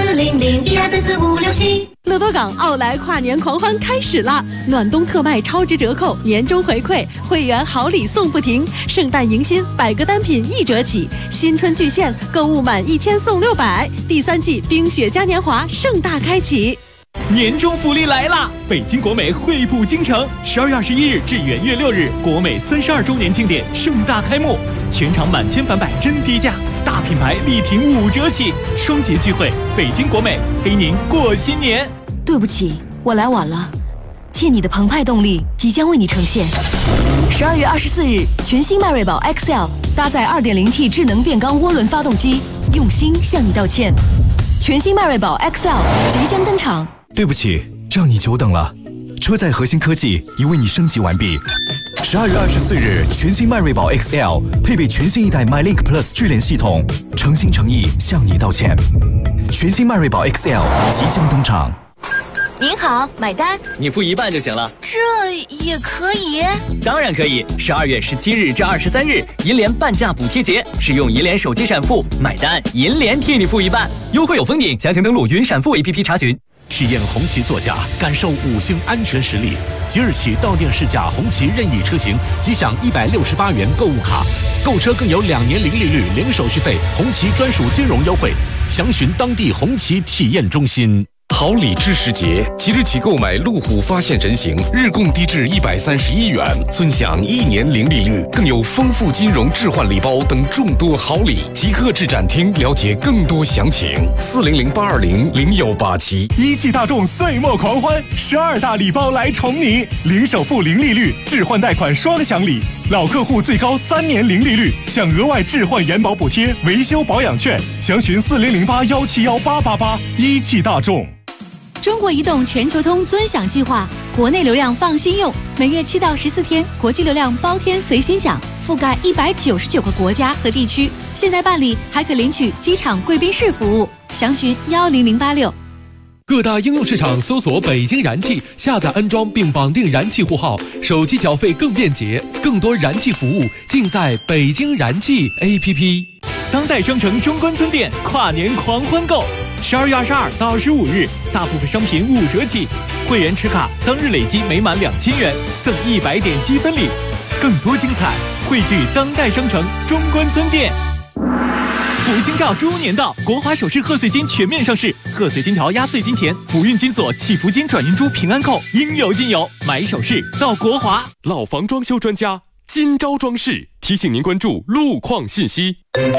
400-1234-4567。 乐多港奥莱跨年狂欢开始啦！暖冬特卖超值折扣，年终回馈，会员好礼送不停，圣诞迎新100个单品1折起，新春巨献，购物满1000送600。第3季冰雪嘉年华盛大开启。 年终福利来啦！北京国美惠普京城12月21日至元月6日，国美32周年庆典盛大开幕，全场满千返百真低价，大品牌力挺5折起，双节聚会，北京国美陪您过新年。 对不起，我来晚了。倩你的澎湃动力即将为你呈现。12月24日，全新迈锐宝 XL 搭载 2.0T 智能变缸涡轮发动机，用心向你道歉。全新迈锐宝 XL 即将登场。 对不起，让你久等了。车载核心科技已为你升级完毕。12月24日，全新迈锐宝 XL 配备全新一代 MyLink Plus 智联系统，诚心诚意向你道歉。全新迈锐宝 XL 即将登场。 您好，买单。 你付一半就行了。 这也可以？ 当然可以。12月17日至23日，银联半价补贴节，使用银联手机闪付买单，银联替你付一半，优惠有封顶，详情登录云闪付 APP 查询。 体验红旗座驾，感受5星安全实力。即日起到店试驾红旗任意车型，即享168元购物卡，购车更有2年零利率、零手续费，红旗专属金融优惠。详询当地红旗体验中心。 好礼知时节，即日起购买路虎发现人形，日供低至131元，尊享1年零利率，更有丰富金融置换礼包等众多好礼。即刻至展厅了解更多详情。400-820-0187。 一汽大众岁末狂欢，12大礼包来宠你，零首付、零利率，置换贷款双享礼，老客户最高3年零利率，享额外置换延保补贴、维修保养券。详询4008-171-888。一汽大众。 中国移动全球通尊享计划，国内流量放心用，每月7到14天，国际流量包天随心享，覆盖199个国家和地区。现在办理还可领取机场贵宾室服务，详询10086。 各大应用市场搜索北京燃气，下载安装并绑定燃气户号，手机缴费更便捷，更多燃气服务尽在北京燃气 APP。 当代商城中关村店跨年狂欢购，12月22到25日，大部分商品5折起，会员持卡当日累积每满2000元赠100点积分礼，更多精彩汇聚当代商城中关村店。福星照猪年到，国华首饰贺岁金全面上市，贺岁金条压岁金钱、福运金锁、祈福金转运珠平安扣应有尽有，买首饰到国华。 老房装修专家金招装饰提醒您关注路况信息。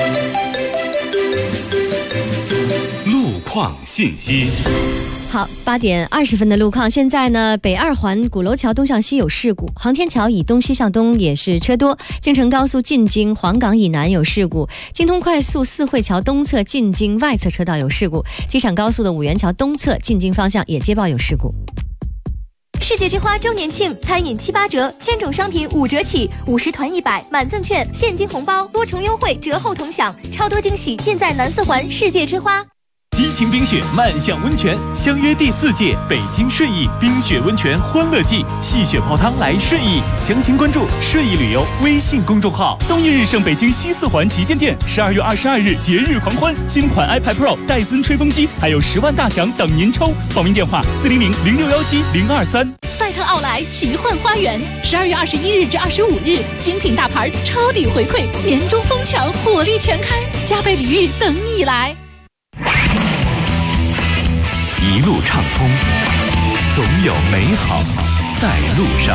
路况信息。 好，8点20分的路况。现在呢，北2环鼓楼桥东向西有事故，航天桥以东西向东也是车多。京承高速进京黄岗以南有事故，京通快速四惠桥东侧进京外侧车道有事故，机场高速的五元桥东侧进京方向也接报有事故。 世界之花周年庆，餐饮7、8折，千种商品5折起，50团100，满赠券，现金红包，多重优惠，折后同享，超多惊喜尽在南4环世界之花。 激情冰雪漫享温泉，相约第4届北京顺义冰雪温泉欢乐季，戏雪泡汤来顺义，详情关注顺义旅游微信公众号。 冬一日盛北京西4环旗舰店，12月22日节日狂欢，新款 iPad Pro、戴森吹风机，还有10万大奖等您抽。报名电话400-0617-023。 赛特奥莱奇幻花园，12月21日至25日，精品大牌抄底回馈，年终疯抢，火力全开，加倍礼遇等你来。 一路畅通，总有美好在路上。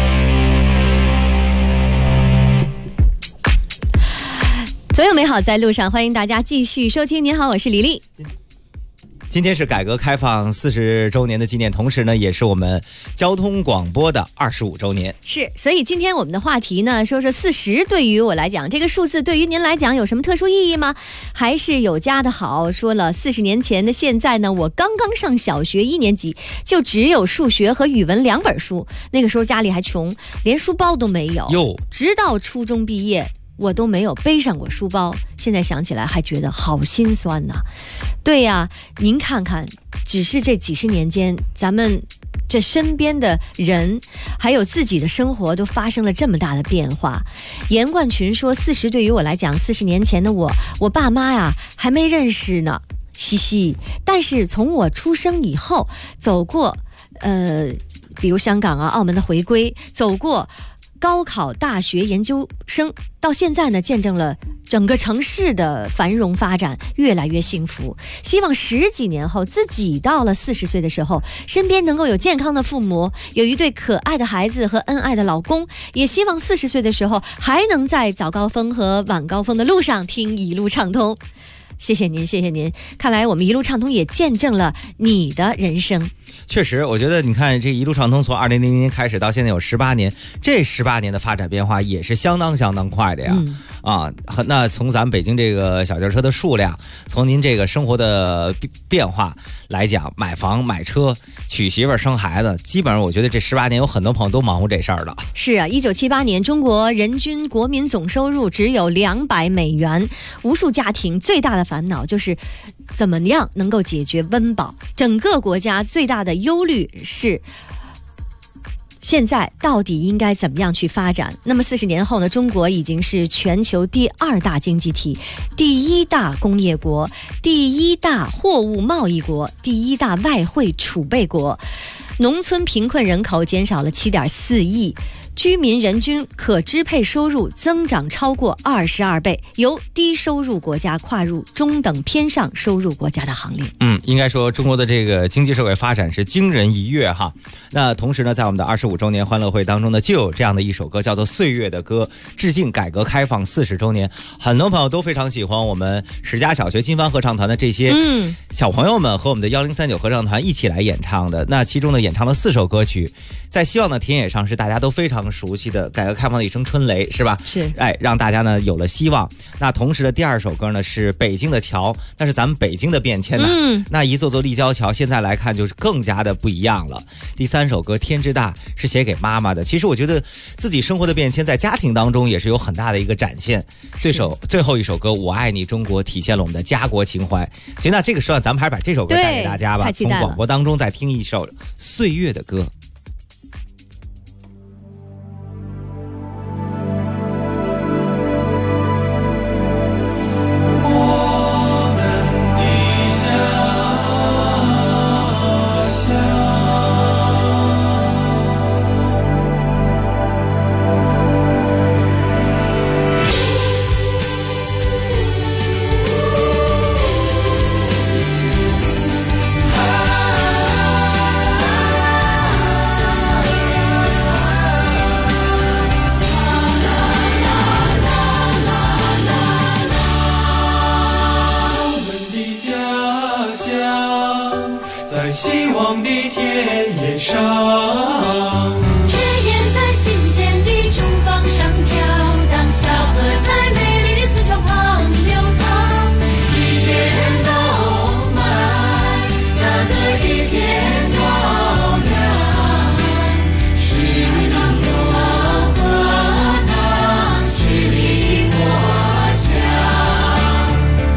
总有美好在路上，欢迎大家继续收听。您好，我是李丽。 今天是改革开放40周年的纪念，同时呢，也是我们交通广播的25周年。 是，所以今天我们的话题呢，说40对于我来讲，这个数字对于您来讲有什么特殊意义吗？还是有家的好？说了40年前的现在呢，我刚刚上小学1年级，就只有数学和语文2本书。那个时候家里还穷，连书包都没有。直到初中毕业。 我都没有背上过书包，现在想起来还觉得好心酸呐。对呀，您看看，只是这几十年间，咱们这身边的人还有自己的生活都发生了这么大的变化。严冠群说，40对于我来讲，40年前的我爸妈呀还没认识呢，嘻嘻。但是从我出生以后，走过比如香港啊、澳门的回归，走过高考、大学、研究生，到现在呢，见证了整个城市的繁荣发展，越来越幸福。希望10几年后，自己到了40岁的时候，身边能够有健康的父母，有一对可爱的孩子和恩爱的老公。也希望40岁的时候，还能在早高峰和晚高峰的路上听一路畅通。谢谢您，谢谢您。看来我们一路畅通也见证了你的人生。 确实，我觉得你看这一路畅通从2000年开始到现在有18年，这18年的发展变化也是相当快的呀。那从咱们北京这个小轿车的数量，从您这个生活的变化来讲，买房、买车、娶媳妇儿、生孩子，基本上我觉得这18年有很多朋友都忙活这事儿了。 是啊，1978年中国人均国民总收入只有200美元，无数家庭最大的烦恼就是怎么样能够解决温饱。整个国家最大的忧虑是现在到底应该怎么样去发展。那么40年后呢，中国已经是全球第2大经济体，第1大工业国，第1大货物贸易国，第1大外汇储备国。农村贫困人口减少了7.4亿，居民人均可支配收入增长超过22倍，由低收入国家跨入中等偏上收入国家的行列。 应该说中国的这个经济社会发展是惊人一跃哈。那同时呢，在我们的25周年欢乐会当中呢，就有这样的一首歌，叫做《岁月的歌》，致敬改革开放40周年。很多朋友都非常喜欢我们史家小学金帆合唱团的这些小朋友们和我们的1039合唱团一起来演唱的。那其中呢，演唱了4首歌曲，在希望的田野上是大家都非常熟悉的改革开放的一声春雷，是吧？ 是。 让大家呢有了希望。那同时的第2首歌呢是北京的桥，那是咱们北京的变迁呐。那一座座立交桥，现在来看就是更加的不一样了。第3首歌《天之大》是写给妈妈的。其实我觉得自己生活的变迁在家庭当中也是有很大的一个展现。最后一首歌《我爱你中国》体现了我们的家国情怀。行，那这个时候咱们还是把这首歌带给大家吧，从广播当中再听一首《岁月的歌》。 在希望的田野上， 枝叶在新建的竹房上飘荡，小河在美丽的村庄旁流淌，一片都满，那个一片都亮，十里有荷塘，十里过江。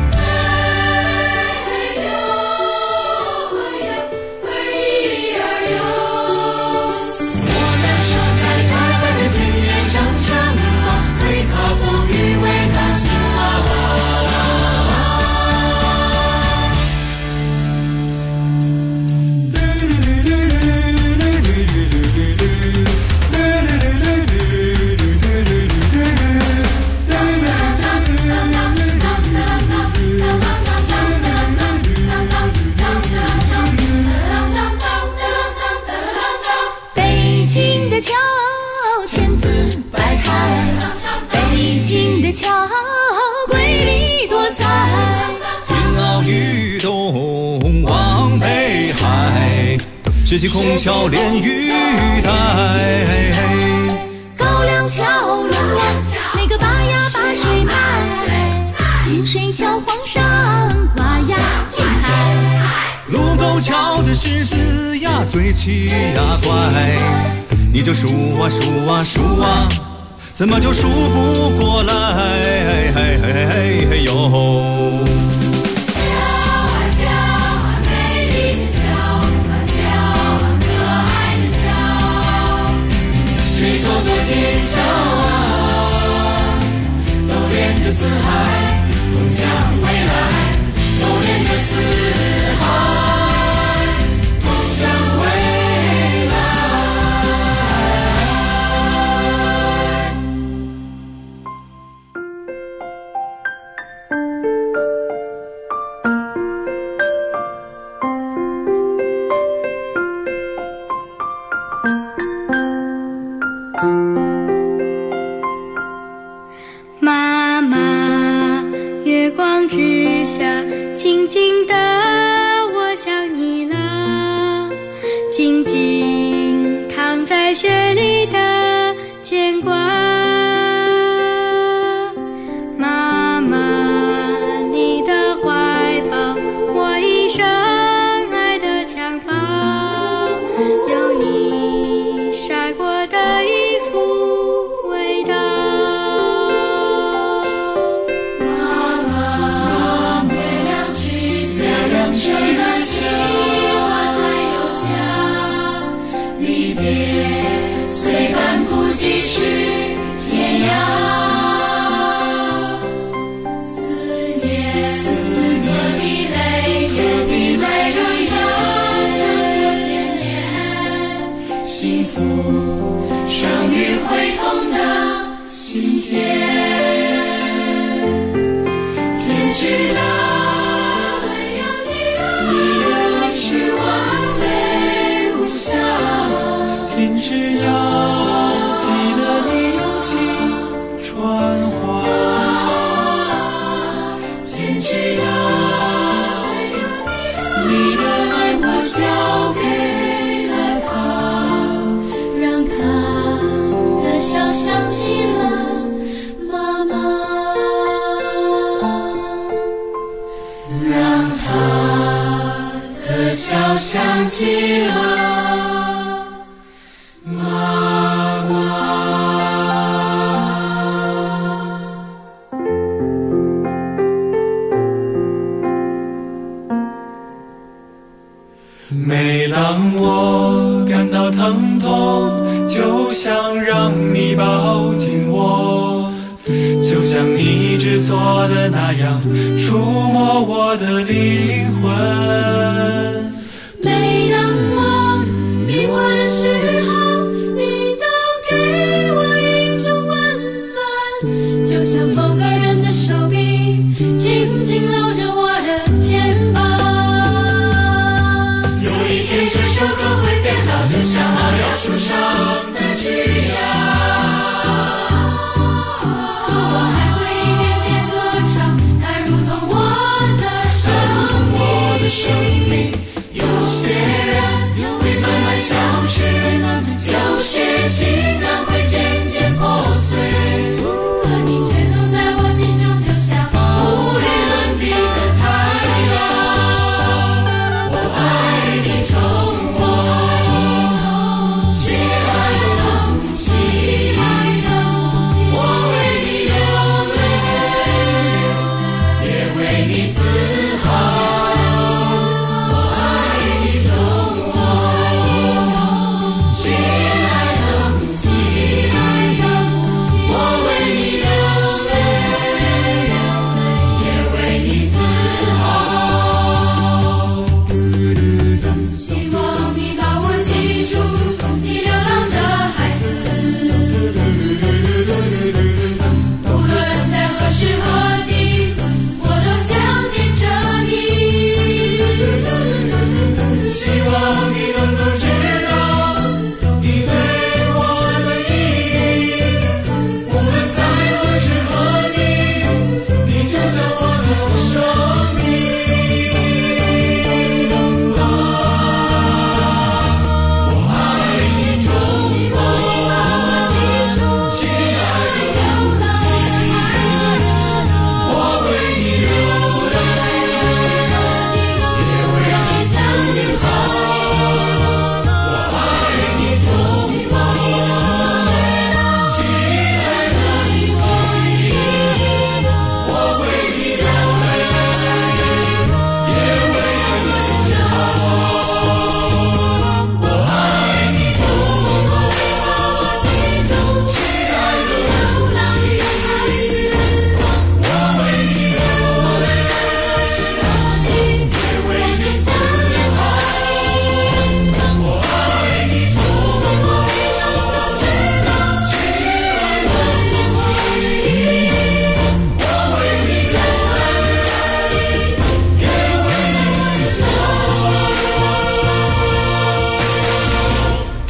桥瑰丽多彩， 金鳌玉洞望北海，拾起孔桥连玉带。 高粱桥路，那个拔呀拔水麦，金水桥黄上挂呀金牌。 卢沟桥的狮子呀，最奇呀怪，你就数啊数啊数啊，怎么就数不过来？ 四海，共享未来，都连着四海，共享未来。妈妈，月光之下，静静的我想你了，静静躺在雪里的牵挂。妈妈，你的怀抱，我一生爱的襁褓，有你晒过的衣服味道。虽半步即是天涯，思念何必泪，何必泪成这天年，幸福生于会痛的心田，天知道你的痴完美无瑕，天知要记得你用心传话，天知道你的爱我交给了他，让他的笑想起了妈妈，让他的笑想起了每当我感到疼痛，就想让你抱紧我，就像你只做的那样，触摸我的灵魂。 每当我迷惑的时候，你都给我一种温暖，就像某个人的手臂紧紧搂着我的肩膀。这首歌会变老，就像茂药树上的枝桠，可我还会一遍遍歌唱，它如同我的生命。有些人会慢慢消失，有些情感会渐渐破碎，可你却总在我心中，就像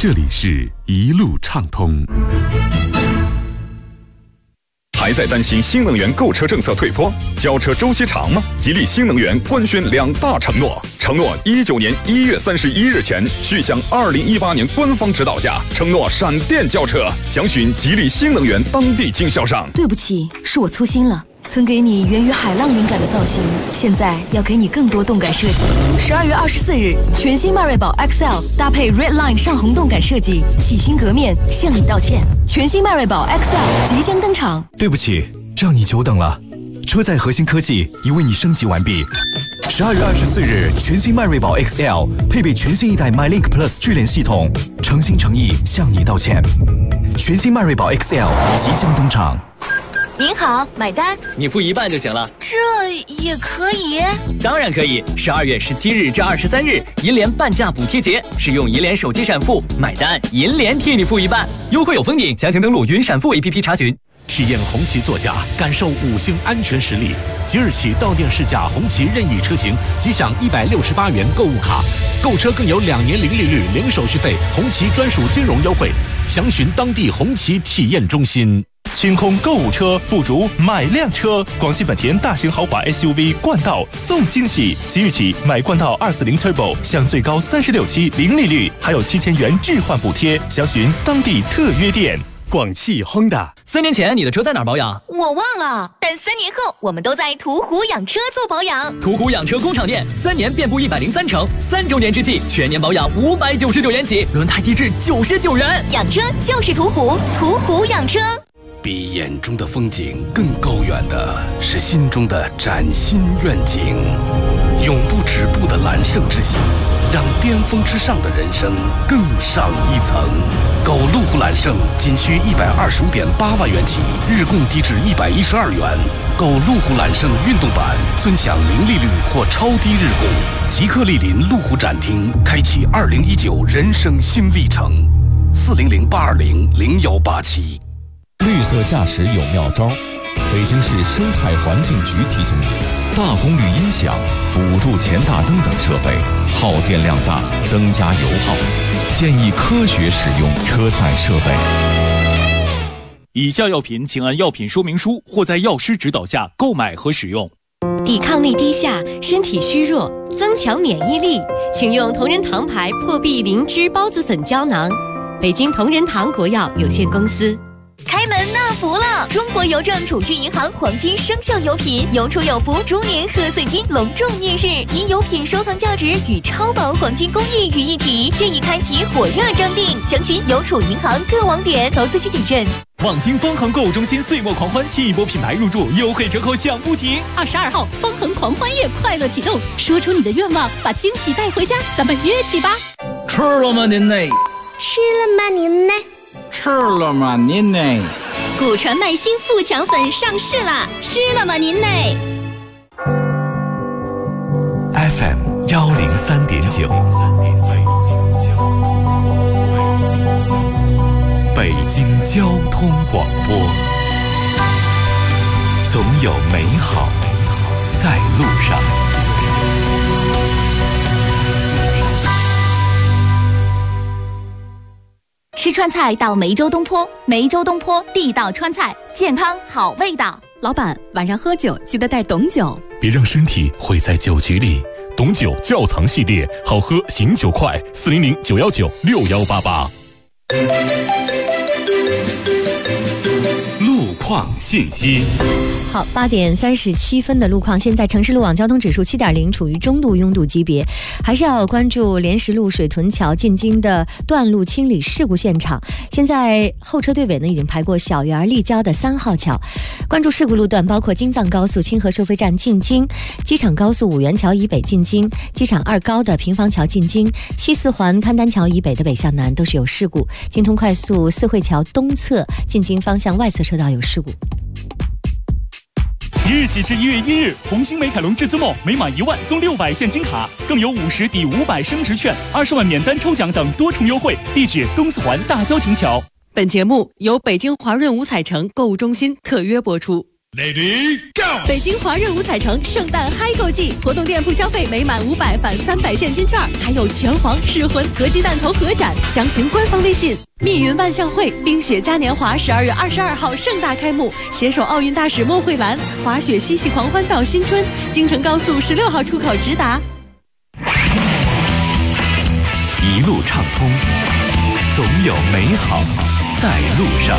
这里是一路畅通。 还在担心新能源购车政策退坡、交车周期长吗？吉利新能源官宣2大承诺：承诺19年1月31日前续享2018年官方指导价，承诺闪电交车。详询吉利新能源当地经销商。 对不起，是我粗心了。曾给你源于海浪灵感的造型，现在要给你更多动感设计。12月24日，全新迈锐宝 XL 搭配 Red Line 上红动感设计，洗心革面，向你道歉。全新迈锐宝 XL 即将登场。 对不起，让你久等了。车载核心科技已为你升级完毕。12月24日，全新迈锐宝 XL 配备全新一代 MyLink Plus 智联系统，诚心诚意向你道歉。全新迈锐宝 XL 即将登场。 您好，买单。 你付一半就行了。 这也可以？ 当然可以。12月17日至23日，银联半价补贴节，使用银联手机闪付买单，银联替你付一半，优惠有封顶。详情登录云闪付 APP 查询。 体验红旗座驾，感受5星安全实力。即日起到店试驾红旗任意车型，即享168元购物卡，购车更有2年零利率、零手续费，红旗专属金融优惠。详询当地红旗体验中心。 清空购物车，不如买辆车。广汽本田大型豪华 SUV 冠道送惊喜，即日起买冠道240 Turbo 享最高36期零利率，还有7000元置换补贴。详询当地特约店。 广汽 Honda。 3年前你的车在哪儿保养？ 我忘了，但3年后我们都在途虎养车做保养。 途虎养车工厂店，3年遍布103城，3周年之际全年保养599元起，轮胎低至99元。 养车就是途虎，途虎养车。 比眼中的风景更高远的是心中的崭新愿景，永不止步的揽胜之心，让巅峰之上的人生更上一层。购路虎揽胜仅需125.8万元起，日供低至112元。购路虎揽胜运动版，尊享零利率或超低日供。即刻莅临路虎展厅，开启2019人生新历程。400-820-0187。 绿色驾驶有妙招，北京市生态环境局提醒你：大功率音响、辅助前大灯等设备耗电量大，增加油耗，建议科学使用车载设备。 以下药品请按药品说明书或在药师指导下购买和使用。 抵抗力低下，身体虚弱，增强免疫力，请用同仁堂牌破壁灵芝孢子粉胶囊。北京同仁堂国药有限公司。开门纳福了！中国邮政储蓄银行黄金生肖邮品有储有福猪年贺岁金隆重面世，集邮品收藏价值与超薄黄金工艺于一体，现已开启火热征订，详询邮储银行各网点。投资需谨慎。 望京方恒购物中心岁末狂欢，新一波品牌入驻，优惠折扣响不停。 22号方恒狂欢夜快乐启动，说出你的愿望，把惊喜带回家，咱们约起吧。 吃了吗您呢？ 吃了吗您呢？ 吃了吗您呢？ 古传麦新富强粉上市啦！吃了吗您呢？ FM 103.9，北京交通广播，总有美好在路上。 吃川菜到梅州东坡，梅州东坡地道川菜，健康好味道。 老板，晚上喝酒记得带董酒， 别让身体毁在酒局里。董酒窖藏系列，好喝醒酒快，400-919-6188。 路况信息。 好，8点37分的路况，现在城市路网交通指数7.0，处于中度拥堵级别，还是要关注莲石路水屯桥进京的段路清理事故现场。现在后车队尾呢已经排过小园立交的3号桥，关注事故路段包括京藏高速清河收费站进京、机场高速五元桥以北进京、机场2高的平房桥进京、西四环勘丹桥以北的北向南都是有事故，京通快速四惠桥东侧进京方向外侧车道有事故。 即日起至1月1日，红星美凯龙至尊梦每满1万送600现金卡，更有50抵500升值券、20万免单抽奖等多重优惠。地址：东四环大郊亭桥。 本节目由北京华润五彩城购物中心特约播出。 Lady Go！ 北京华润五彩城圣诞嗨购季，活动店铺消费每满500返300现金券，还有拳皇、噬魂、合击弹头合展，详询官方微信。密云万象汇冰雪嘉年华12月22号盛大开幕，携手奥运大使莫慧兰，滑雪嬉戏狂欢到新春，京承高速16号出口直达。 一路畅通，总有美好在路上。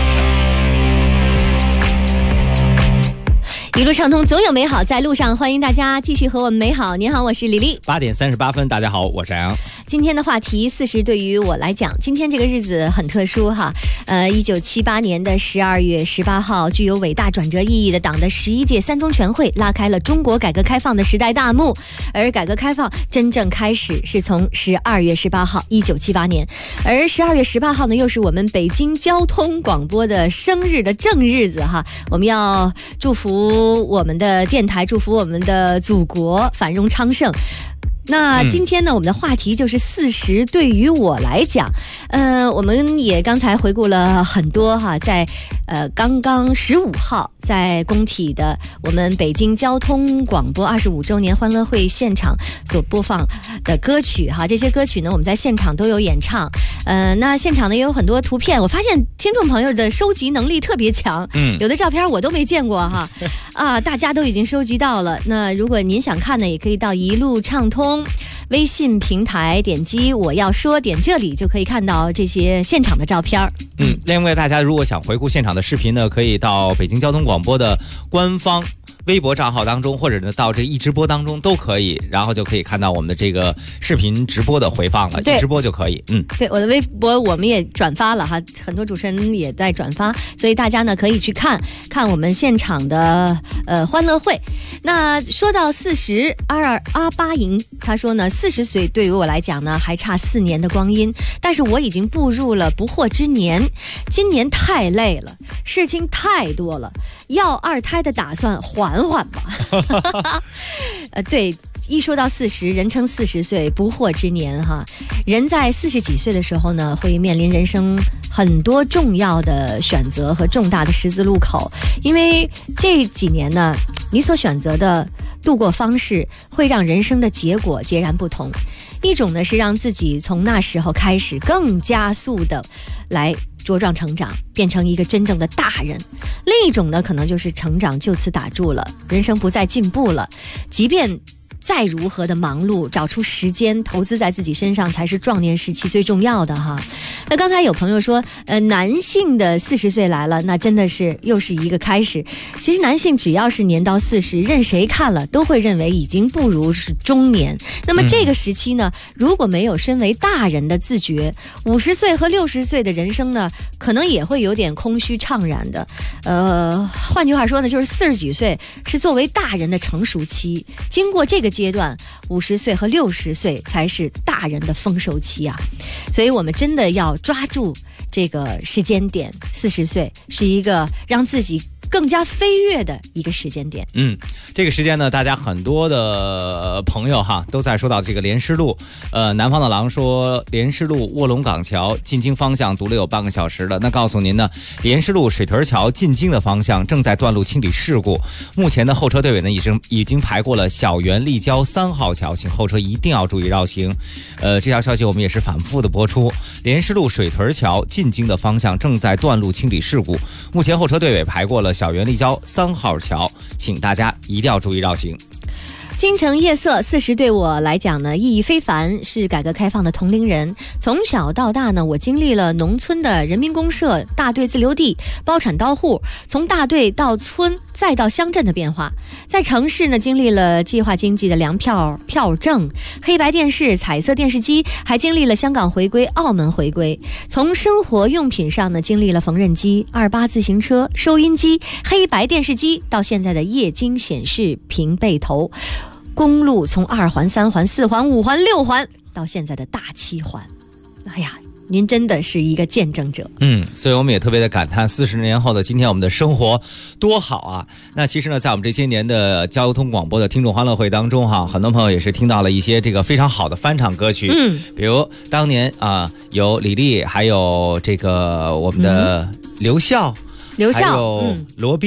一路畅通，总有美好在路上。欢迎大家继续和我们美好。您好，我是李丽。 8点38分，大家好，我是杨。 今天的话题40对于我来讲，今天这个日子很特殊哈。1978年的12月18号，具有伟大转折意义的党的11届三中全会拉开了中国改革开放的时代大幕。而改革开放真正开始是从12月18号，1978年。而12月18号呢，又是我们北京交通广播的生日的正日子哈。我们要祝福我们的电台，祝福我们的祖国繁荣昌盛。那今天呢，我们的话题就是40对于我来讲，我们也刚才回顾了很多哈，在刚刚15号在工体的我们北京交通广播25周年欢乐会现场所播放的歌曲哈，这些歌曲呢我们在现场都有演唱，那现场呢也有很多图片，我发现听众朋友的收集能力特别强，有的照片我都没见过哈，大家都已经收集到了。那如果您想看呢，也可以到一路畅通微信平台点击我要说点这里，就可以看到这些现场的照片。 另外大家如果想回顾现场的视频呢，可以到北京交通广播的官方微博账号当中，或者呢到这一直播当中都可以，然后就可以看到我们的这个视频直播的回放了，一直播就可以。 对，我的微博我们也转发了哈，很多主持人也在转发，所以大家呢可以去看看我们现场的欢乐会。那说到40，阿巴营他说呢，40岁对于我来讲呢还差4年的光阴，但是我已经步入了不惑之年，今年太累了，事情太多了，要2胎的打算缓缓吧。对，一说到40，人称40岁不惑之年哈，人在40几岁的时候呢，会面临人生很多重要的选择和重大的十字路口，因为这几年呢，你所选择的度过方式会让人生的结果截然不同。一种呢是让自己从那时候开始更加速的来茁壮成长，变成一个真正的大人。另一种呢，可能就是成长就此打住了，人生不再进步了，即便再如何的忙碌，找出时间投资在自己身上才是壮年时期最重要的哈。那刚才有朋友说男性的40岁来了，那真的是又是一个开始。其实男性只要是年到40，任谁看了都会认为已经步入是中年。那么这个时期呢，如果没有身为大人的自觉，50岁和60岁的人生呢，可能也会有点空虚怅然的。换句话说呢，就是40几岁是作为大人的成熟期，经过这个阶段，50岁和60岁才是大人的丰收期啊！所以我们真的要抓住这个时间点，40岁是一个让自己更加飞跃的一个时间点。 这个时间呢，大家很多的朋友哈都在说到这个莲师路。南方的狼说，莲师路卧龙岗桥进京方向堵了有半个小时了。那告诉您呢，莲师路水屯桥进京的方向正在断路清理事故，目前的后车队尾呢已经排过了小园立交3号桥，请后车一定要注意绕行。这条消息我们也是反复的播出。莲师路水屯桥进京的方向正在断路清理事故，目前后车队尾排过了小园立交3号桥，请大家一定要注意绕行。 京城夜色，40对我来讲呢意义非凡，是改革开放的同龄人。从小到大呢，我经历了农村的人民公社、大队自留地、包产到户，从大队到村再到乡镇的变化。在城市呢，经历了计划经济的粮票、票证、黑白电视、彩色电视机，还经历了香港回归、澳门回归。从生活用品上呢，经历了缝纫机、28自行车、收音机、黑白电视机，到现在的液晶显示屏背头。公路从2环、3环、4环、5环、6环到现在的大7环，哎呀，您真的是一个见证者。 所以我们也特别的感叹40年后的今天我们的生活多好啊。那其实呢，在我们这些年的交通广播的听众欢乐会当中哈，很多朋友也是听到了一些这个非常好的翻唱歌曲，比如当年有李丽，还有这个我们的刘笑，还有罗宾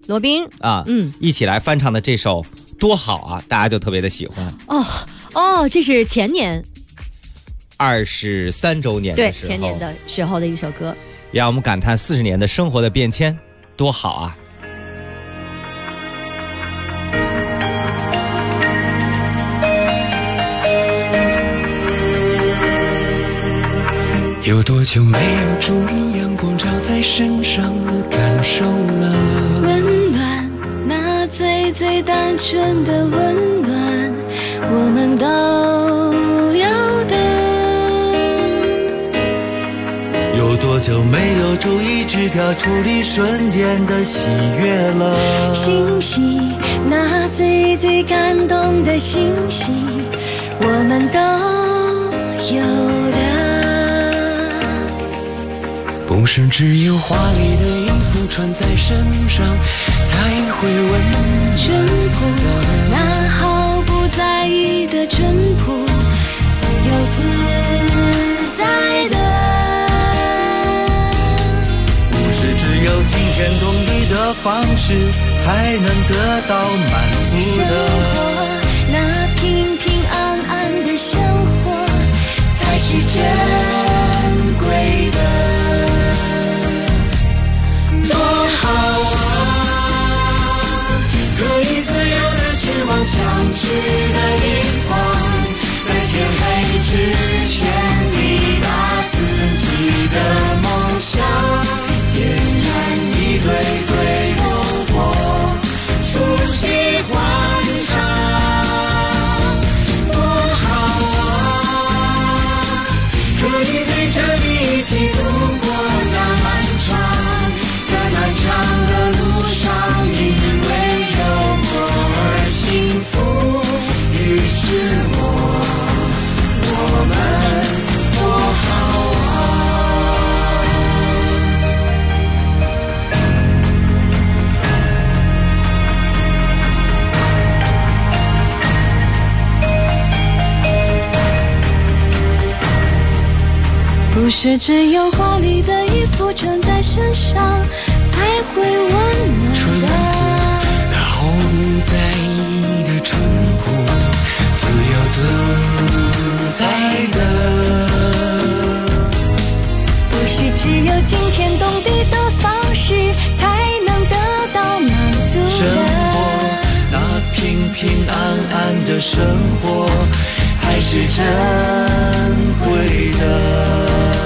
罗宾啊，一起来翻唱的这首多好啊，大家就特别的喜欢。 这是前年 23周年的时候， 对，前年的时候的一首歌， 让我们感叹40年的生活的变迁，多好啊！ 有多久没有注意阳光照在身上的感受了？ 温暖，那最最单纯的温暖，我们都有的。 有多久没有注意纸条处理瞬间的喜悦了？ 欣喜，那最最感动的欣喜，我们都有的。 不是只有华丽的衣服穿在身上才会温暖淳朴，那毫不在意的淳朴，自由自在的。 不是只有惊天动地的方式才能得到满足的。 生活，那平平安安的生活才是珍贵的。 多好啊，可以自由地去往想去的地方，在天黑之前抵达自己的梦想，点燃一堆堆篝火，促膝欢唱。多好啊，可以陪着你一起度过那漫长漫长的路上，因为有我而幸福，于是我们多好啊！不是只有华丽的衣服穿在身上才会温暖的， 那毫不在意的淳朴，自由自在的。 不是只有惊天动地的方式才能得到满足的。 生活，那平平安安的生活才是珍贵的。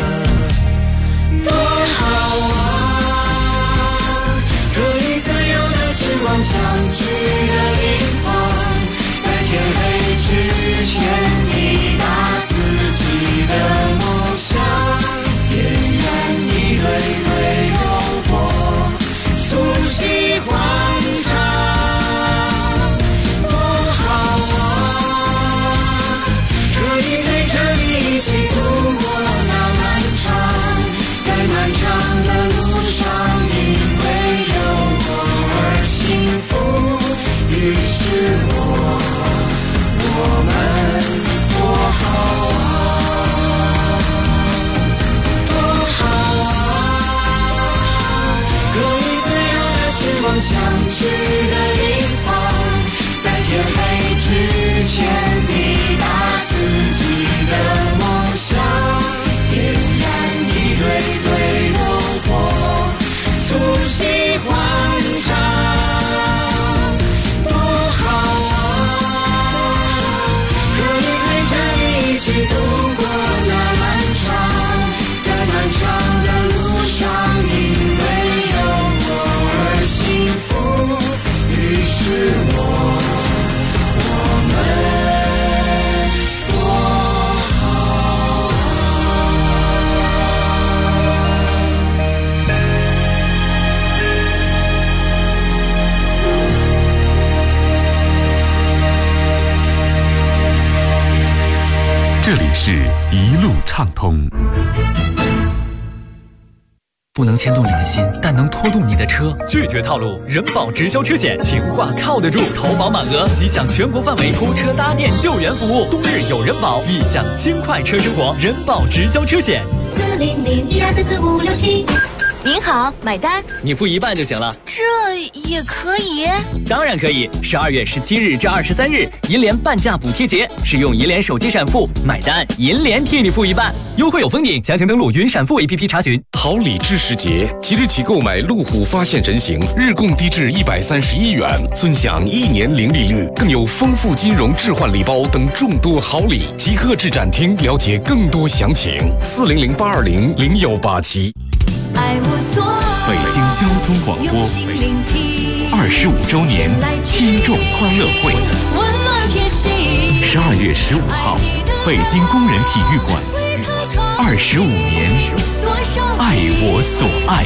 往想去的地方，在天黑之前抵达自己的梦想，点燃一堆堆篝火，促膝欢唱。多好啊，可以陪着你一起度过那漫长，在漫长的路上，因为有我幸福，于是我们多好啊，多好啊，可以自由地去往想去的地方，在天黑之前抵达自己的梦想，点燃一堆堆篝火，促膝欢唱。一起度过那漫长，在漫长的路上，因为有我而幸福，于是我们多好这里是一路畅通。 不能牵动你的心，但能拖动你的车。 拒绝套路，人保直销车险，情话靠得住，投保满额即享全国范围拖车搭电救援服务，冬日有人保，意享轻快车生活。人保直销车险 40012444567。 您好，买单。 你付一半就行了。 这也可以？ 当然可以。12月17日至23日，银联半价补贴节，使用银联手机闪付买单，银联替你付一半，优惠有封顶。详情登录云闪付 APP 查询。 好礼知时节，即日起购买路虎发现人形，日供低至131元，尊享1年零利率，更有丰富金融置换礼包等众多好礼。即刻至展厅了解更多详情，400-820-0187。 北京交通广播25周年听众欢乐会，12月15号，北京工人体育馆，25年，爱我所爱。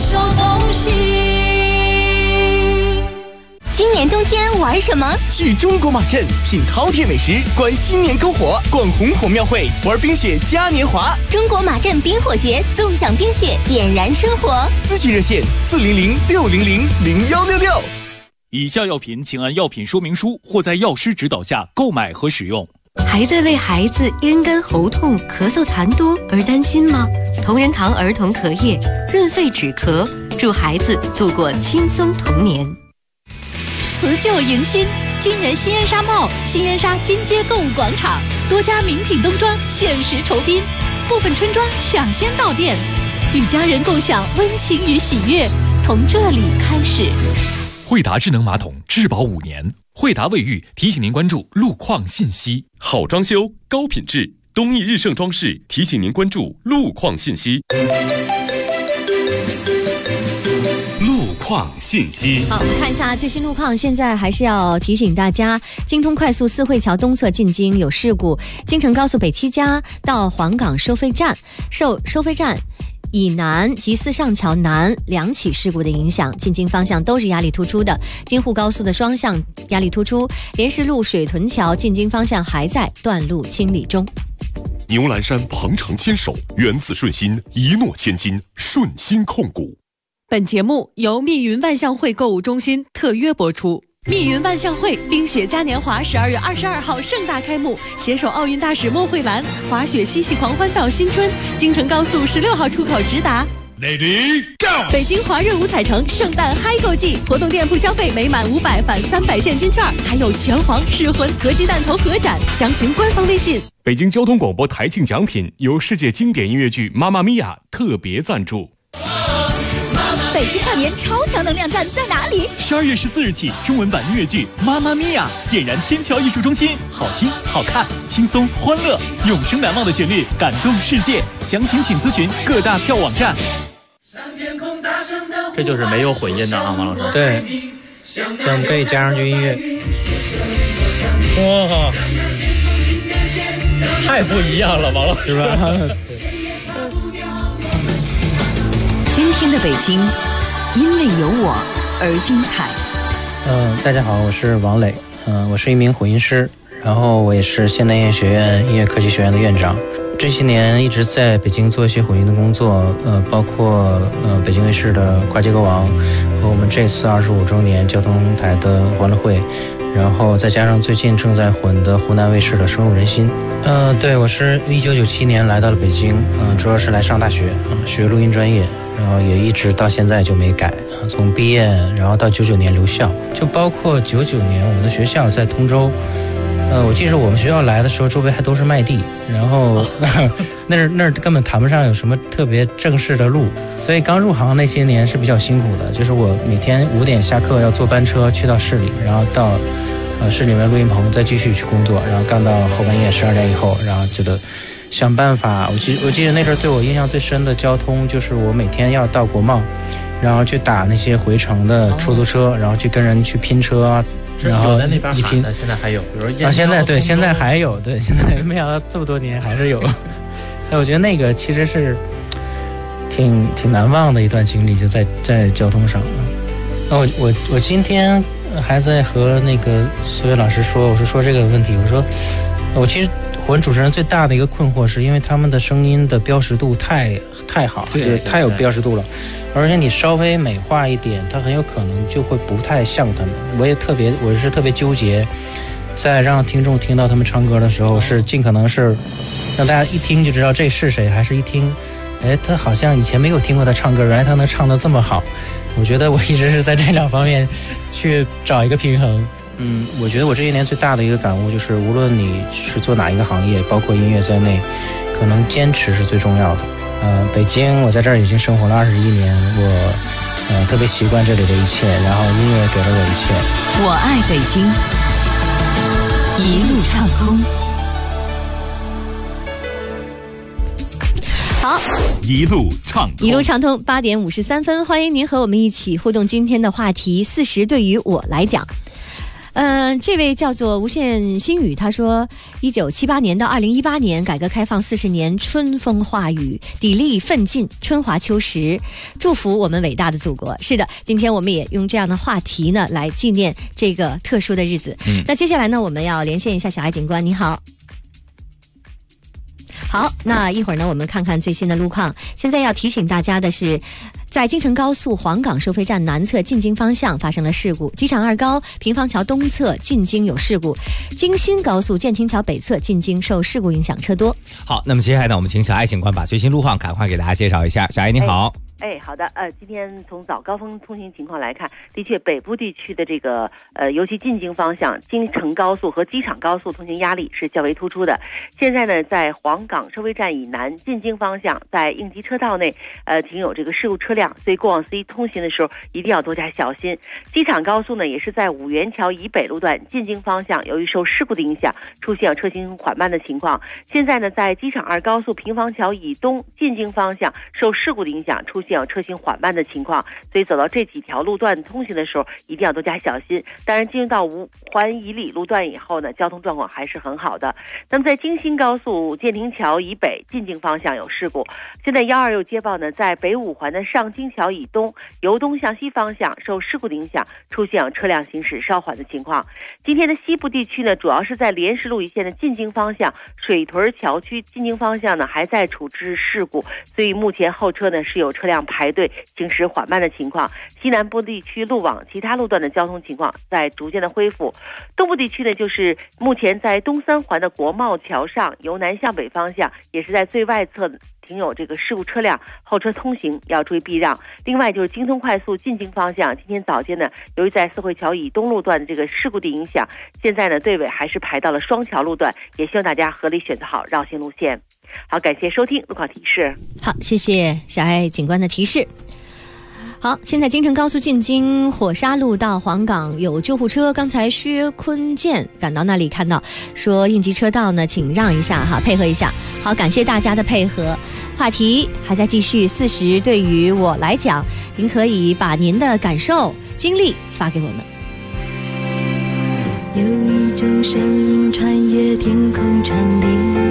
今年冬天玩什么？ 去中国马镇品饕餮美食，观新年篝火，逛红火庙会，玩冰雪嘉年华。 中国马镇冰火节，纵享冰雪，点燃生活。 咨询热线400-600-0166。 以下药品请按药品说明书或在药师指导下购买和使用。 还在为孩子咽干喉痛、咳嗽痰多而担心吗？同仁堂儿童咳液润肺止咳，助孩子度过轻松童年。 辞旧迎新，金源新燕莎 Mall 新燕莎金街购物广场，多家名品冬装限时酬宾，部分春装抢先到店，与家人共享温情与喜悦，从这里开始。 惠达智能马桶质保5年，惠达卫浴提醒您关注路况信息。好装修，高品质，东义日盛装饰提醒您关注路况信息。 路况信息。 好，我们看一下最新路况。现在还是要提醒大家，京通快速四惠桥东侧进京有事故，京承高速北七家到黄岗收费站，受收费站以南及四上桥南2起事故的影响，进京方向都是压力突出的。京沪高速的双向压力突出，莲石路水屯桥进京方向还在断路清理中。 牛栏山鹏程牵手，缘自顺心，一诺千金，顺心控股。 本节目由密云万象汇购物中心特约播出。密云万象汇冰雪嘉年华12月22号盛大开幕，携手奥运大使莫慧兰，滑雪嬉戏狂欢到新春，京承高速16号出口直达。 Lady Go！ 北京华润五彩城圣诞嗨购季，活动店铺消费每满500返300现金券，还有拳皇、噬魂、合击弹头合展，详询官方微信。 北京交通广播台庆奖品由世界经典音乐剧《妈妈咪呀》特别赞助。 北京跨年超强能量站在哪里 ？12月14日起，中文版音乐剧《妈妈咪呀》点燃天桥艺术中心，好听、好看、轻松、欢乐，永生难忘的旋律，感动世界。详情请咨询各大票网站。 这就是没有混音的啊，王老师。 对，整备加上去音乐。 哇，太不一样了，王老师吧？ 今天的北京，因为有我而精彩。 大家好，我是王磊，我是一名混音师，然后我也是现代音乐学院音乐科技学院的院长。这些年一直在北京做一些混音的工作，包括北京卫视的《跨界歌王》和我们这次25周年交通台的欢乐会，然后再加上最近正在混的湖南卫视的《深入人心》。对，我是1997年来到了北京，主要是来上大学，学录音专业。然后也一直到现在就没改，从毕业然后到99年留校，就包括99年我们的学校在通州，我记得我们学校来的时候周围还都是麦地，然后那儿根本谈不上有什么特别正式的路，所以刚入行那些年是比较辛苦的，就是我每天5点下课要坐班车去到市里，然后到市里面录音棚再继续去工作，然后干到后半夜12点以后，然后就得想办法。我记得那阵对我印象最深的交通就是我每天要到国贸，然后去打那些回程的出租车，然后去跟人去拼车，然后在那边喊的，现在还有，比如说现在对，现在还有，对，现在没想到这么多年还是有。但我觉得那个其实是挺难忘的一段经历，就在交通上。我今天还在和那个苏伟老师说，我是说这个问题，我说我其实混主持人最大的一个困惑是因为他们的声音的标识度太好，就是太有标识度了，而且你稍微美化一点，它很有可能就会不太像他们。我是特别纠结，在让听众听到他们唱歌的时候，是尽可能是让大家一听就知道这是谁，还是一听哎，他好像以前没有听过他唱歌，原来他能唱得这么好。我觉得我一直是在这两方面去找一个平衡。我觉得我这些年最大的一个感悟就是，无论你是做哪一个行业，包括音乐在内，可能坚持是最重要的。北京，我在这儿已经生活了21年，我特别习惯这里的一切，然后音乐给了我一切。 我爱北京，一路畅通。 好， 一路畅通， 一路畅通。8点53分，欢迎您和我们一起互动今天的话题，40对于我来讲。这位叫做无限星宇，他说1978年到2018年，改革开放40年，春风化雨，砥砺奋进，春华秋实，祝福我们伟大的祖国。是的，今天我们也用这样的话题呢来纪念这个特殊的日子。那接下来呢，我们要连线一下小爱警官，你好。好，那一会儿呢，我们看看最新的路况。现在要提醒大家的是，在京承高速黄岗收费站南侧进京方向发生了事故，机场2高平房桥东侧进京有事故，京新高速建清桥北侧进京受事故影响车多。 好，那么接下来呢，我们请小爱警官把最新路况赶快给大家介绍一下。小爱你好。 好的，今天从早高峰通行情况来看，的确北部地区的这个尤其进京方向京承高速和机场高速通行压力是较为突出的。现在呢，在黄岗收费站以南进京方向，在应急车道内停有这个事故车辆，所以过往司机通行的时候一定要多加小心。机场高速呢，也是在五元桥以北路段进京方向，由于受事故的影响，出现车行缓慢的情况。现在呢，在机场2高速平房桥以东进京方向，受事故的影响，出现车行缓慢的情况，所以走到这几条路段通行的时候一定要多加小心。当然进入到五环以里路段以后呢，交通状况还是很好的。那么在京新高速建亭桥以北进京方向有事故，现在126又接报呢，在北五环的上京桥以东由东向西方向受事故的影响，出现车辆行驶稍缓的情况。今天的西部地区呢，主要是在莲石路一线的进京方向，水屯桥区进京方向呢还在处置事故，所以目前后车呢是有车辆排队行驶缓慢的情况。西南部地区路网其他路段的交通情况在逐渐的恢复。东部地区呢，就是目前在东三环的国贸桥上由南向北方向，也是在最外侧停有这个事故车辆，后车通行要注意避让。另外就是京通快速进京方向，今天早间呢，由于在四惠桥以东路段的这个事故的影响，现在呢队尾还是排到了双桥路段，也希望大家合理选择好绕行路线。好，感谢收听路况提示。 好，谢谢小爱警官的提示。好，现在京承高速进京火沙路到黄岗有救护车，刚才薛坤健赶到那里看到说应急车道呢请让一下哈，配合一下。好，感谢大家的配合。话题还在继续，40对于我来讲，您可以把您的感受经历发给我们。 有一种声音穿越天空传递，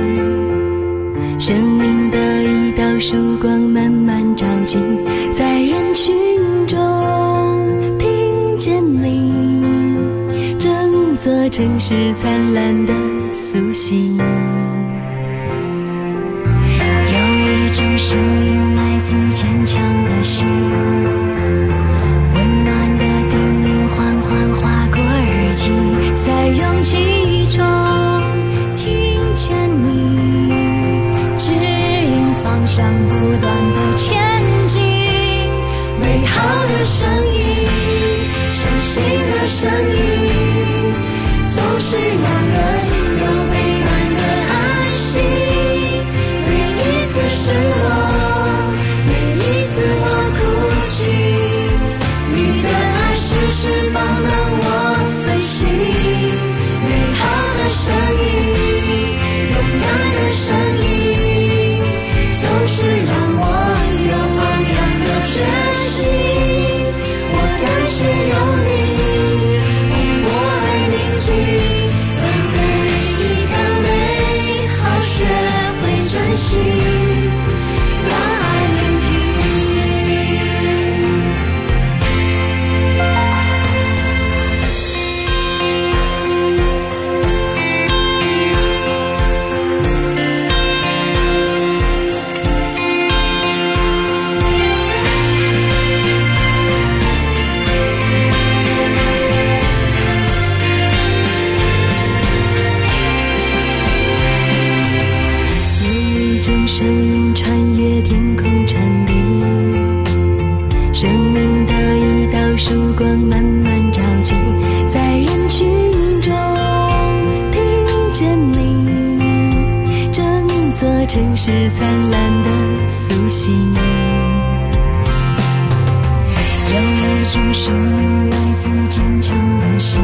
生命的一道曙光慢慢照进，在人群中听见你整座城市灿烂的苏醒。有一种声音来自坚强的心，温暖的叮咛缓缓划过耳际，在拥挤中听见你指引方向，不断的前进。美好的声音，伤心的声音，总是让人有陪伴的安心。每一次失落，每一次我哭泣，你的爱是翅膀让我飞行。美好的声音，勇敢的声音，总是让我有昂扬的决心。我感谢有你陪我而宁静，让每一个美好学会珍惜，让爱聆听。有一种声音穿越天空是灿烂的苏醒。有一种声音来自坚强的心，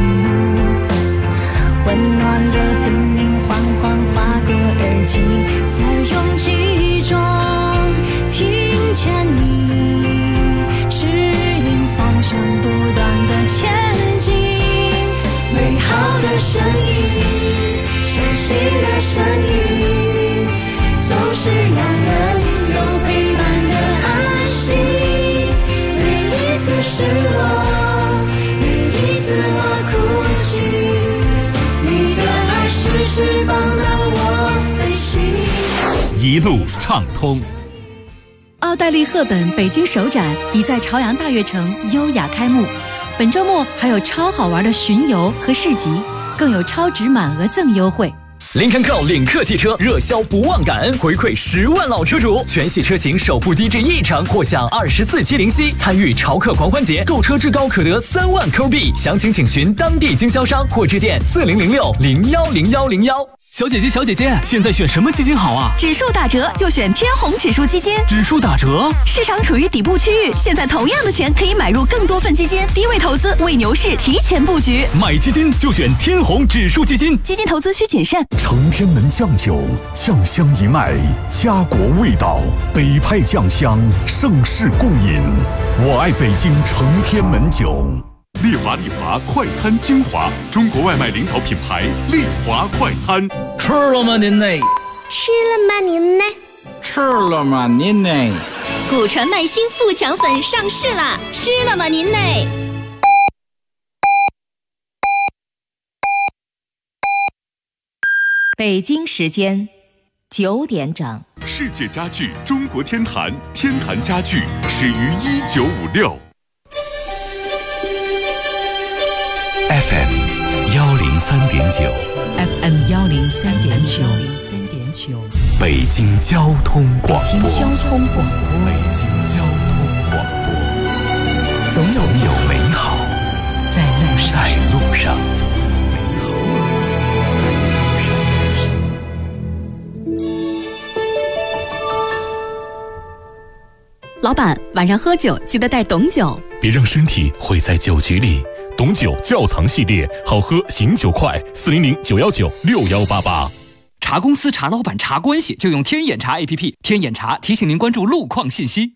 温暖的叮咛缓缓划过耳际，在拥挤中听见你指引方向，不断的前进。美好的声音，熟悉的声音，总是让人有陪伴的安心。每一次失落，每一次我哭泣，你的爱是翅膀让我飞行。 一路畅通。 奥黛丽·赫本北京首展已在朝阳大悦城优雅开幕，本周末还有超好玩的巡游和市集，更有超值满额赠优惠。 林肯 Go 领克汽车热销不忘感恩，回馈10万老车主，全系车型首付低至1成，或享24期零息。参与潮客狂欢节，购车至高可得3万 Q 币，详情请询当地经销商或致电4006010101。 小姐姐，小姐姐，现在选什么基金好啊？ 指数打折就选天弘指数基金。 指数打折， 市场处于底部区域，现在同样的钱可以买入更多份基金，低位投资，为牛市提前布局。 买基金就选天弘指数基金， 基金投资需谨慎。 承天门酱酒，酱香一脉，家国味道，北派酱香，盛世共饮。我爱北京承天门酒。 丽华快餐精华，中国外卖领导品牌丽华快餐。 吃了吗您呢？ 吃了吗您呢？ 吃了吗您呢？ 古传麦心富强粉上市啦！吃了吗您呢？ 北京时间9点整。 世界家具中国天坛，天坛家具始于1956。 FM 103.9 FM 103.9 北京交通广播。 北京交通广播。 北京交通广播。总有美好在路上。 老板，晚上喝酒记得带董酒， 别让身体毁在酒局里。董酒窖藏系列，好喝醒酒快，400-919-6188。 查公司、查老板、查关系，就用天眼查 APP。天眼查提醒您关注路况信息。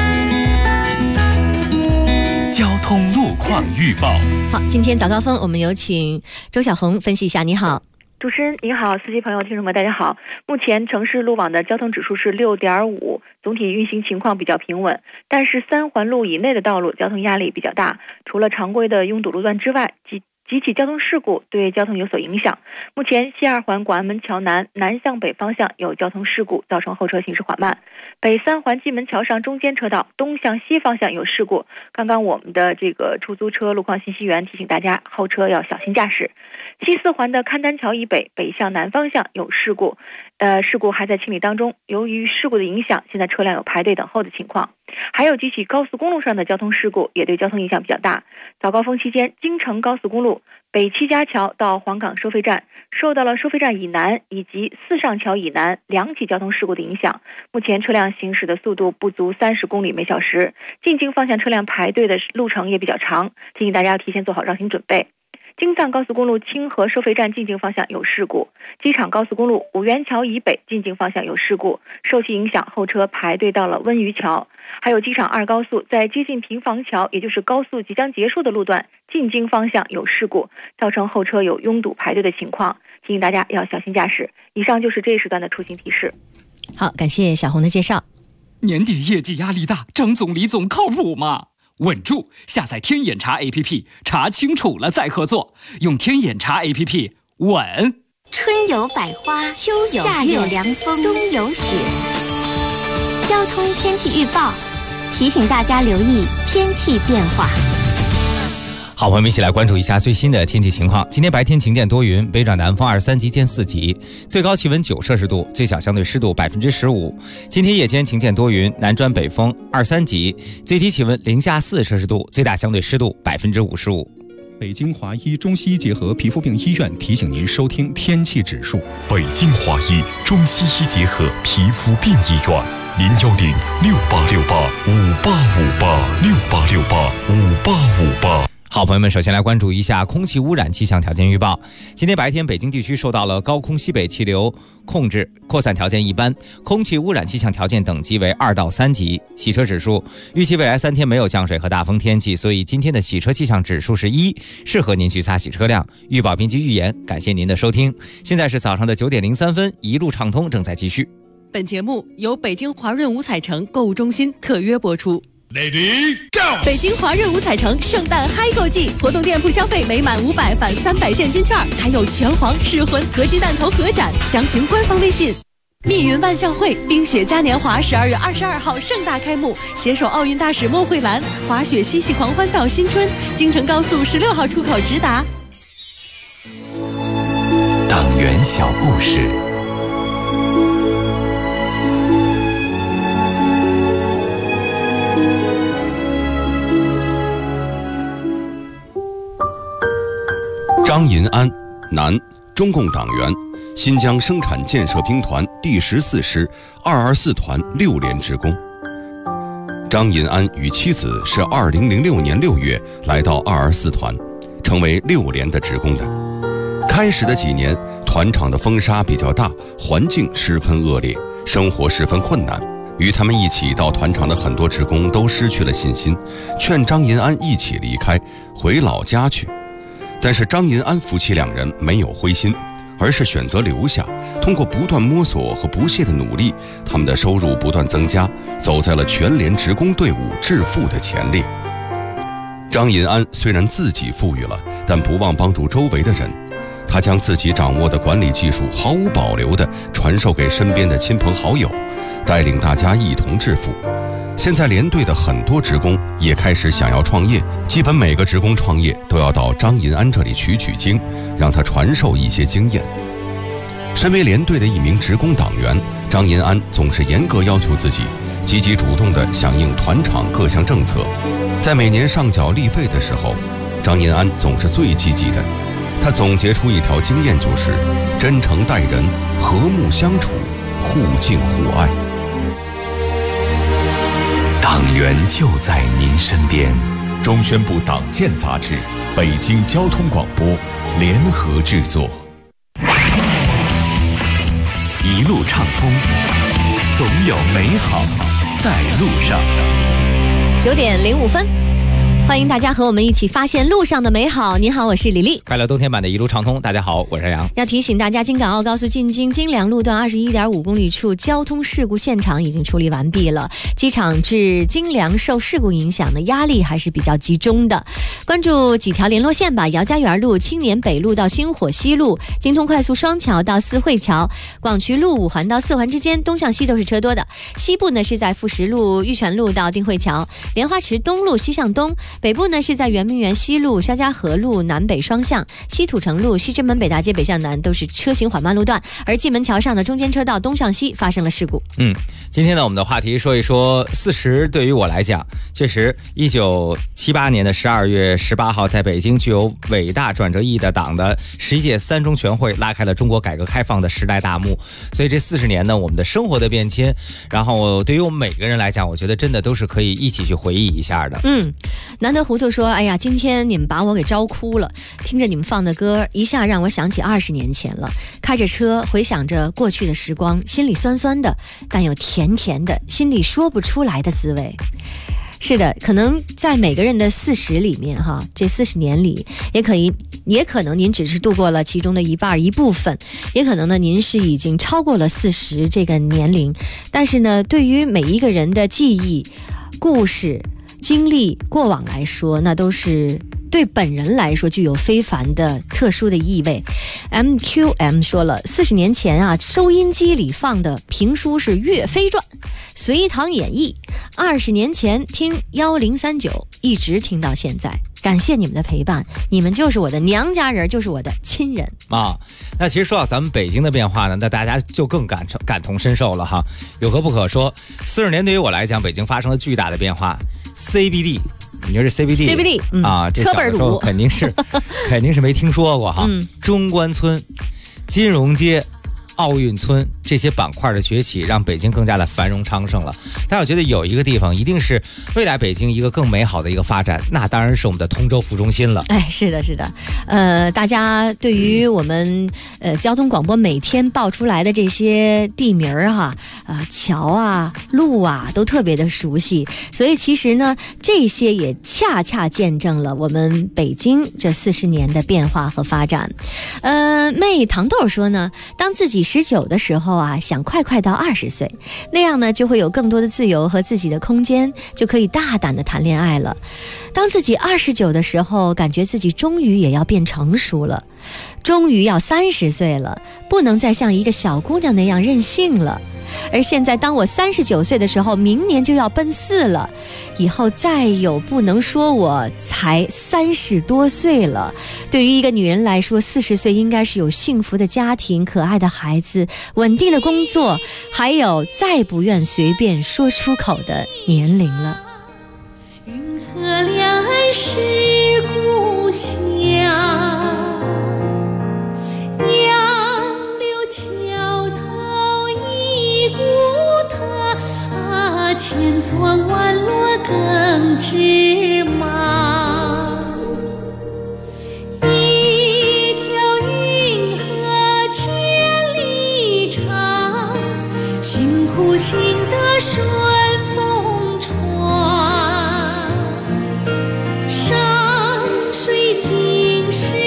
交通路况预报。 好，今天早高峰，我们有请周小红分析一下。你好。 主持人你好，司机朋友、听众们大家好。目前城市路网的交通指数是6.5，总体运行情况比较平稳，但是3环路以内的道路交通压力比较大，除了常规的拥堵路段之外，几起交通事故对交通有所影响。目前西2环广安门桥南向北方向有交通事故，造成后车行驶缓慢。北3环蓟门桥上中间车道东向西方向有事故，刚刚我们的这个出租车路况信息员提醒大家后车要小心驾驶。西4环的勘丹桥以北向南方向有事故，事故还在清理当中，由于事故的影响，现在车辆有排队等候的情况。还有几起高速公路上的交通事故也对交通影响比较大。早高峰期间，京承高速公路北七家桥到黄岗收费站受到了收费站以南以及四上桥以南2起交通事故的影响，目前车辆行驶的速度不足30公里每小时，进京方向车辆排队的路程也比较长，提醒大家要提前做好绕行准备。京藏高速公路清河收费站进京方向有事故，机场高速公路五元桥以北进京方向有事故，受其影响后车排队到了温榆桥。还有机场2高速在接近平房桥，也就是高速即将结束的路段进京方向有事故，造成后车有拥堵排队的情况，提醒大家要小心驾驶。以上就是这一时段的出行提示。 好，感谢小红的介绍。 年底业绩压力大，张总李总靠谱吗？稳住！下载天眼查 APP， 查清楚了再合作。用天眼查 APP， 稳。 春有百花，秋有夏有凉风，冬有雪。交通天气预报提醒大家留意天气变化。 好，朋友们一起来关注一下最新的天气情况。今天白天晴间多云，北转南风23级见4级，最高气温9摄氏度，最小相对湿度15%。今天夜间晴间多云，南转北风23级，最低气温零下4摄氏度，最大相对湿度55%。 北京华医中西医结合皮肤病医院提醒您收听天气指数。 北京华医中西医结合皮肤病医院，0106868585858685858。 好，朋友们，首先来关注一下空气污染气象条件预报。今天白天，北京地区受到了高空西北气流控制，扩散条件一般，空气污染气象条件等级为2到3级。洗车指数，预期未来3天没有降水和大风天气，所以今天的洗车气象指数是1，适合您去擦洗车辆。预报编辑预言，感谢您的收听。现在是早上的9点03分，一路畅通正在继续。 本节目由北京华润五彩城购物中心特约播出。 Lady Go！ 北京华润五彩城圣诞嗨购季活动，店铺消费每满500返300现金券，还有拳皇、噬魂、合金弹头合展，详询官方微信。密云万象汇冰雪嘉年华12月22号盛大开幕，携手奥运大使莫慧兰，滑雪嬉戏狂欢到新春，京承高速16号出口直达。 党员小故事。 张银安，男，中共党员，新疆生产建设兵团第14师224团6连职工。张银安与妻子是2006年6月来到224团，成为6连的职工的。开始的几年，团场的风沙比较大，环境十分恶劣，生活十分困难。与他们一起到团场的很多职工都失去了信心，劝张银安一起离开，回老家去。但是张银安夫妻2人没有灰心，而是选择留下。通过不断摸索和不懈的努力，他们的收入不断增加，走在了全连职工队伍致富的前列。张银安虽然自己富裕了，但不忘帮助周围的人。他将自己掌握的管理技术毫无保留地传授给身边的亲朋好友，带领大家一同致富。现在连队的很多职工也开始想要创业，基本每个职工创业都要到张银安这里取经，让他传授一些经验。身为连队的一名职工党员，张银安总是严格要求自己，积极主动地响应团场各项政策。在每年上缴例费的时候，张银安总是最积极的。他总结出一条经验，就是真诚待人，和睦相处，互敬互爱。 党员就在您身边。 中宣部党建杂志、北京交通广播联合制作。 一路畅通，总有美好在路上。 9点05分。欢迎大家和我们一起发现路上的美好。你好，我是李丽。 快乐冬天版的一路畅通，大家好，我是杨。 要提醒大家，京港澳高速进京京良路段21.5公里处交通事故现场已经处理完毕了。机场至京良受事故影响的压力还是比较集中的。关注几条联络线吧：姚家园路、青年北路到星火西路、京通快速双桥到四惠桥、广渠路5环到4环之间，东向西都是车多的。西部呢是在富石路、玉泉路到定慧桥、莲花池东路西向东。北部呢是在圆明园西路、肖家河路南北双向、西土城路、西直门北大街北向南都是车行缓慢路段，而蓟门桥上的中间车道东向西发生了事故。 今天呢，我们的话题说一说40。对于我来讲，确实1978年的12月18号，在北京具有伟大转折意义的党的11届3中全会拉开了中国改革开放的时代大幕。所以这40年呢，我们的生活的变迁，然后对于我们每个人来讲，我觉得真的都是可以一起去回忆一下的。 难得糊涂说，哎呀，今天你们把我给招哭了，听着你们放的歌，一下让我想起20年前了。开着车回想着过去的时光，心里酸酸的，但又甜甜的，心里说不出来的滋味。是的，可能在每个人的40里面哈，这40年里，也可能您只是度过了其中的一部分，也可能呢您是已经超过了40这个年龄。但是呢，对于每一个人的记忆、故事、经历、过往来说，那都是对本人来说具有非凡的特殊的意味。MQM 说了，40年前啊，收音机里放的评书是《岳飞传》《隋唐演义》，20年前听1039，一直听到现在。感谢你们的陪伴，你们就是我的娘家人，就是我的亲人啊。那其实说到咱们北京的变化呢，那大家就更感同身受了哈。有何不可说？40年对于我来讲，北京发生了巨大的变化。 CBD。你说这 CBD 啊，这车本小的时候肯定是没听说过哈。中关村、金融街、奥运村这些板块的崛起，让北京更加的繁荣昌盛了。但我觉得有一个地方一定是未来北京一个更美好的一个发展，那当然是我们的通州副中心了。 哎，是的，是的。大家对于我们交通广播每天报出来的这些地名哈，桥啊、路啊，都特别的熟悉。所以其实呢，这些也恰恰见证了我们北京这40年的变化和发展。妹糖豆说呢，当自己19的时候啊，想快到20岁，那样呢就会有更多的自由和自己的空间，就可以大胆的谈恋爱了。当自己29的时候，感觉自己终于也要变成熟了，终于要30岁了，不能再像一个小姑娘那样任性了。而现在当我39岁的时候，明年就要奔4了，以后再有不能说我才30多岁了。对于一个女人来说，40岁应该是有幸福的家庭、可爱的孩子、稳定的工作，还有再不愿随便说出口的年龄了。 云河两岸是故乡，千错万落更知忙，一条运河千里长，辛苦行得顺风船，山水尽是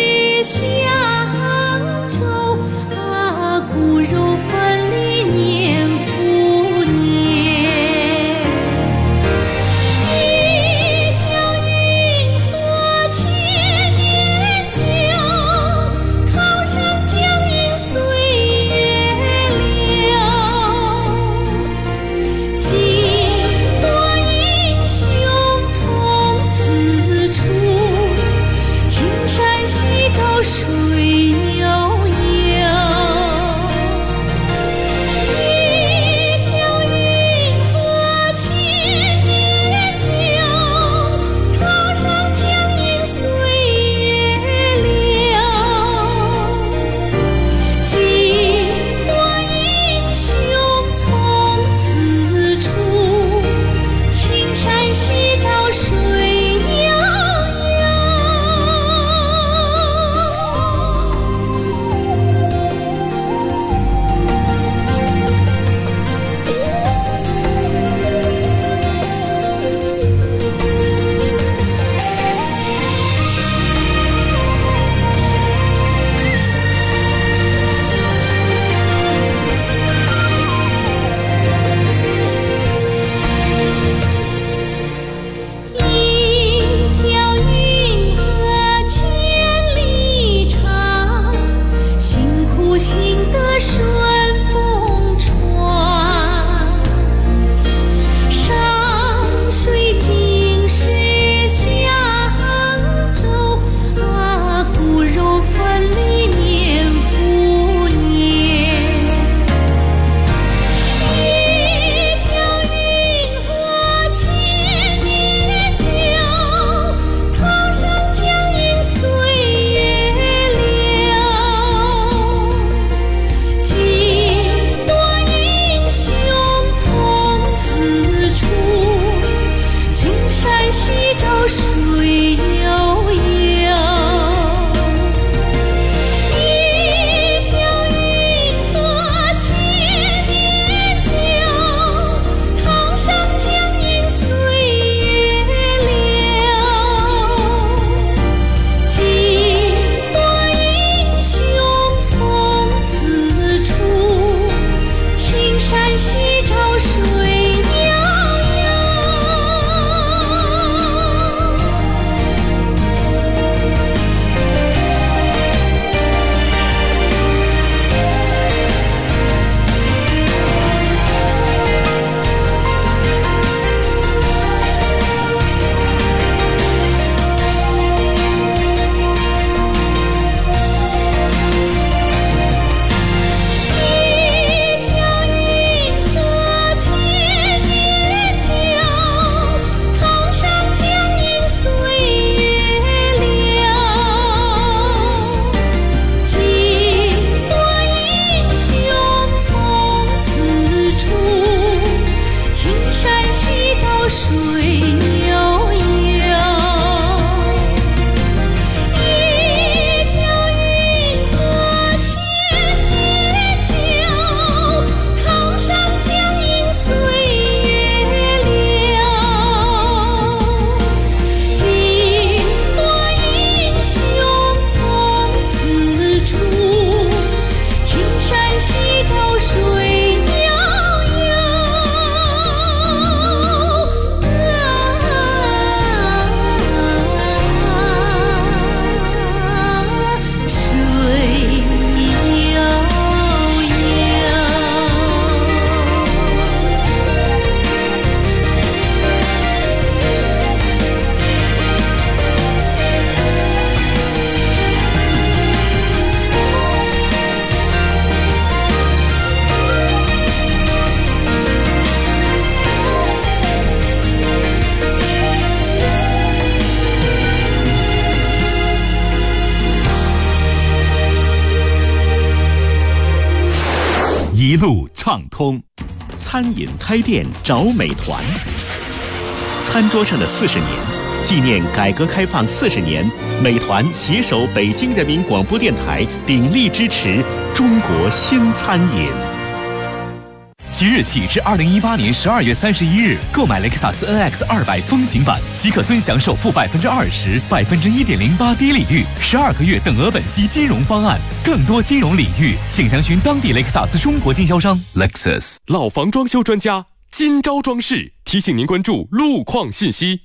一路畅通。餐饮开店找美团，餐桌上的40年，纪念改革开放40年，美团携手北京人民广播电台鼎力支持中国新餐饮。即日起至2018年12月31日，购买雷克萨斯 NX 200风行版即可尊享首付20%、1.08%低利率、12个月等额本息金融方案。更多金融领域，请详询当地雷克萨斯中国经销商。Lexus 老房装修专家金招装饰提醒您关注路况信息。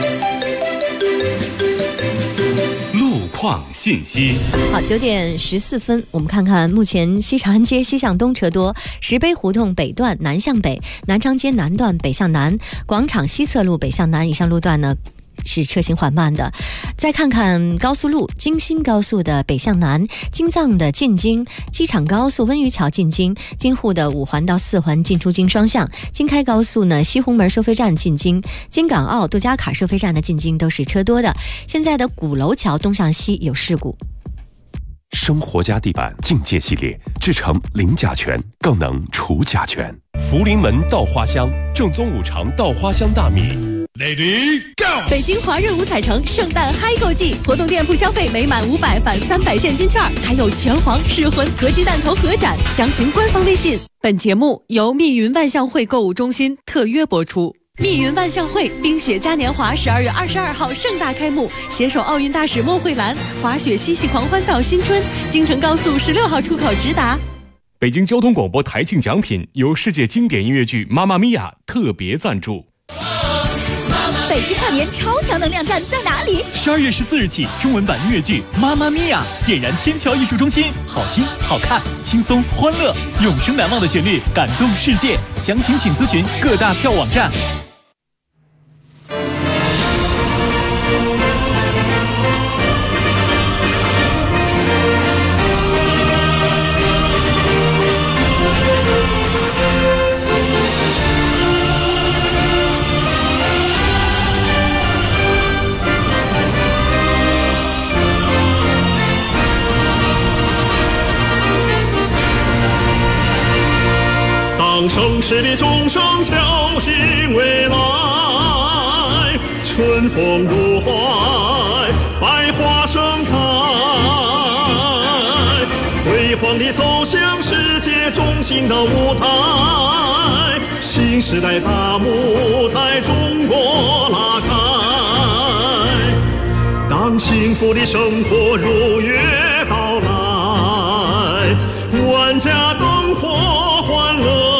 路况信息。 好，9点14分，我们看看目前西长安街西向东车多，石碑胡同北段南向北，南昌街南段北向南，广场西侧路北向南以上路段呢是车行缓慢的。再看看高速路，京新高速的北向南，京藏的进京，机场高速温榆桥进京，京沪的5环到4环进出京双向，京开高速呢西红门收费站进京，京港澳杜家卡收费站的进京都是车多的。现在的鼓楼桥东向西有事故。 生活家地板境界系列制成零甲醛，更能除甲醛。福临门稻花香正宗五常稻花香大米。Lady Go！ 北京华润五彩城圣诞嗨购季活动店铺消费每满500返300现金券，还有拳皇、噬魂、合鸡蛋头合展，详询官方微信。本节目由密云万象汇购物中心特约播出。密云万象汇冰雪嘉年华12月22号盛大开幕，携手奥运大使莫慧兰，滑雪嬉戏狂欢到新春，京承高速16号出口直达。 北京交通广播台庆奖品由世界经典音乐剧《妈妈咪呀》特别赞助。 北京跨年超强能量站在哪里 ？12月14日起，中文版音乐剧《妈妈咪呀》点燃天桥艺术中心，好听、好看、轻松、欢乐，永生难忘的旋律感动世界。详情请咨询各大票网站。 盛世的钟声敲醒未来，春风入怀，百花盛开，辉煌地走向世界中心的舞台，新时代大幕在中国拉开。当幸福的生活如约到来，万家灯火欢乐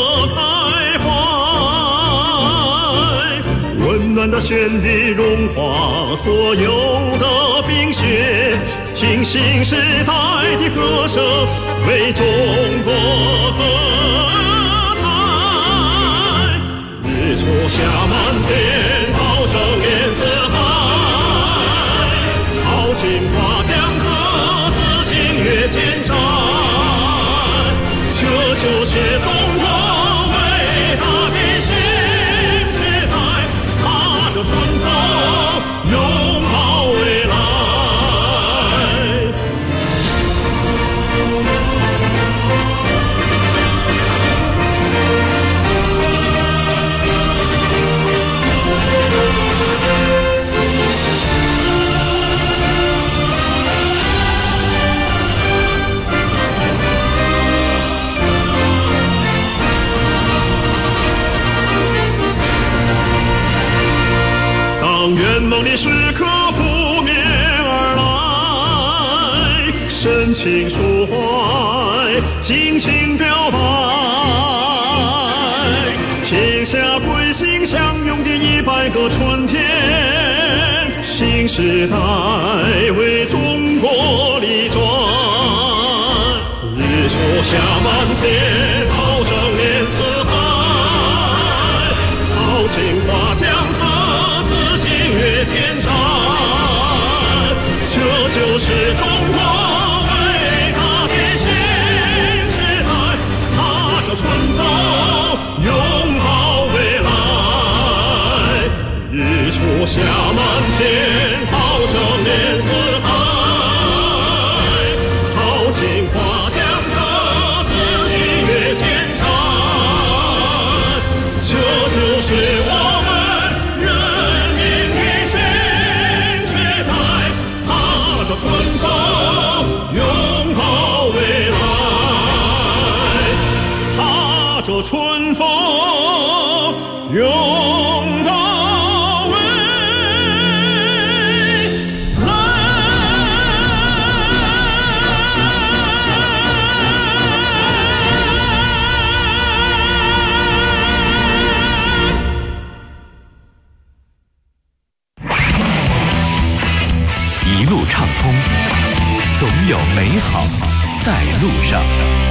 的旋律融化所有的冰雪，听新时代的歌声，为中国喝彩。日出下满天，涛声连四海，豪情跨江河，自信越千山。这就是中国伟大的春风拥抱未来。圆梦的时刻扑面而来，深情抒怀，尽情表白，天下归心相拥的100个春天，新时代为中国立传。日出下满天，涛声连四海，豪情跨江河，越千山，这就是中国伟大的新时代，踏着春风拥抱未来。日出下满天，涛声连四海，豪情跨江河，自信越春风永到未来。 一路畅通，总有美好在路上。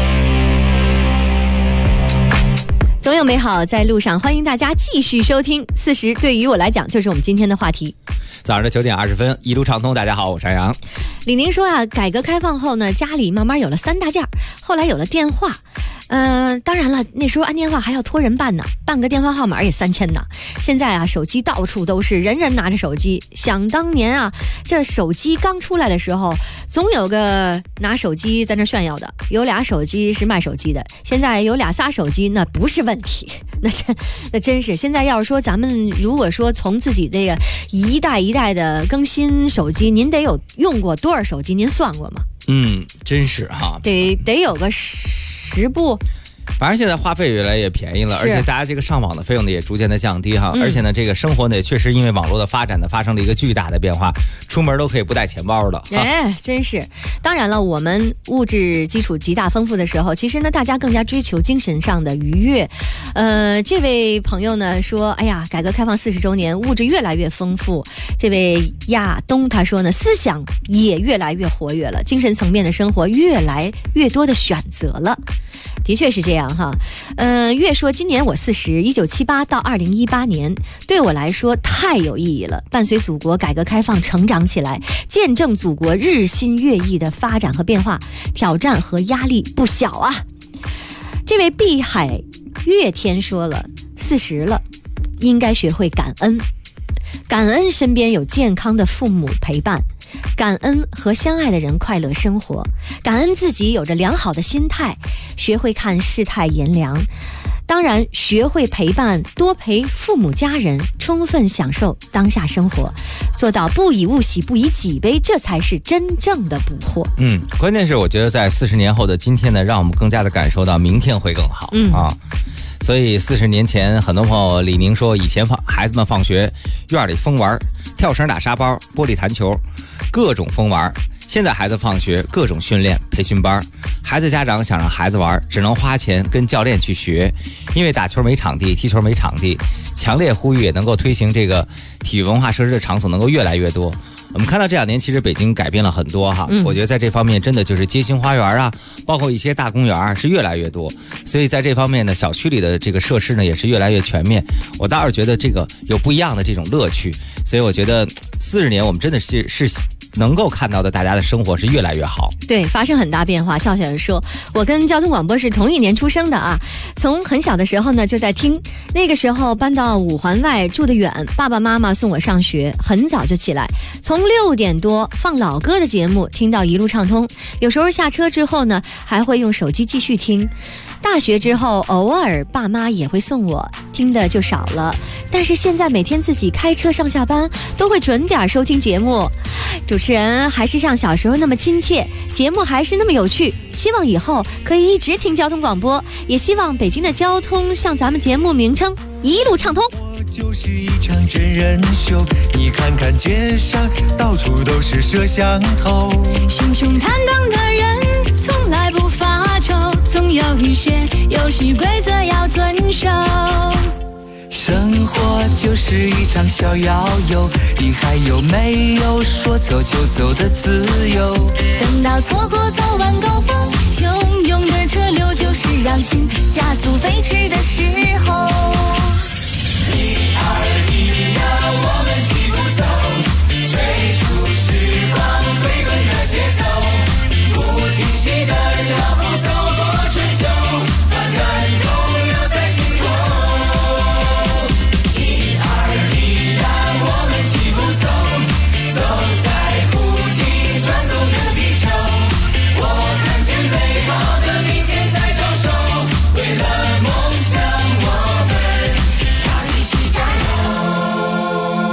总有美好在路上，欢迎大家继续收听40。对于我来讲，就是我们今天的话题。 早上的9点20分，一路畅通。大家好，我是张扬。 李宁说啊，改革开放后呢，家里慢慢有了3大件，后来有了电话。当然了，那时候按电话还要托人办呢，办个电话号码也3000呢。现在啊，手机到处都是，人人拿着手机。想当年啊，这手机刚出来的时候，总有个拿手机在那炫耀的，有俩手机是卖手机的。现在有俩仨手机，那不是问题，那真是。现在要是说咱们如果说从自己这个一代一代的更新手机，您得有用过多少手机？您算过吗？ 真是哈， 得有个10部。 反正现在话费越来越便宜了，而且大家这个上网的费用呢也逐渐的降低哈，而且呢这个生活呢也确实因为网络的发展呢发生了一个巨大的变化，出门都可以不带钱包了。 真是。当然了，我们物质基础极大丰富的时候，其实呢大家更加追求精神上的愉悦。这位朋友呢说，哎呀，改革开放40周年，物质越来越丰富。这位亚东他说呢，思想也越来越活跃了，精神层面的生活越来越多的选择了。的确是这样哈。月说今年我40，1978到2018年对我来说太有意义了，伴随祖国改革开放成长起来，见证祖国日新月异的发展和变化，挑战和压力不小啊。这位碧海月天说了，40了，应该学会感恩，感恩身边有健康的父母陪伴，感恩和相爱的人快乐生活，感恩自己有着良好的心态，学会看世态炎凉，当然学会陪伴，多陪父母家人，充分享受当下生活，做到不以物喜，不以己悲，这才是真正的捕获。 关键是我觉得在40年后的今天呢，让我们更加的感受到明天会更好啊。所以40年前，很多朋友，李宁说，以前孩子们放学院里疯玩，跳绳、打沙包、玻璃弹球，各种疯玩。现在孩子放学各种训练培训班，孩子家长想让孩子玩，只能花钱跟教练去学，因为打球没场地，踢球没场地。强烈呼吁也能够推行这个体育文化设施的场所能够越来越多。我们看到这2年其实北京改变了很多哈，我觉得在这方面真的就是街心花园啊，包括一些大公园是越来越多，所以在这方面呢，小区里的这个设施呢也是越来越全面。我倒是觉得这个有不一样的这种乐趣，所以我觉得40年我们真的是能够看到的，大家的生活是越来越好。 对，发生很大变化。笑笑说，我跟交通广播是同一年出生的啊，从很小的时候呢就在听，那个时候搬到5环外，住得远，爸爸妈妈送我上学，很早就起来，从6点多放老歌的节目听到一路畅通，有时候下车之后呢还会用手机继续听。大学之后偶尔爸妈也会送我，听的就少了，但是现在每天自己开车上下班都会准点收听节目。主持人还是像小时候那么亲切，节目还是那么有趣，希望以后可以一直听交通广播，也希望北京的交通像咱们节目名称一路畅通。 就是一场真人秀，你看看街上到处都是摄像头， 心胸坦荡的人从来不发愁，总有一些游戏规则要遵守。 生活就是一场小摇游，你还有没有说走就走的自由？ 等到错过早晚高峰，汹涌的车流就是让心加速飞驰的时候。1、2、1呀，我们齐步走，追逐时光飞奔的节奏，不停息的脚步走过春秋，把感动留在心头。1、2、1呀，我们齐步走，走在不停转动的地球，我看见美好的明天在招手，为了梦想我们要一起加油。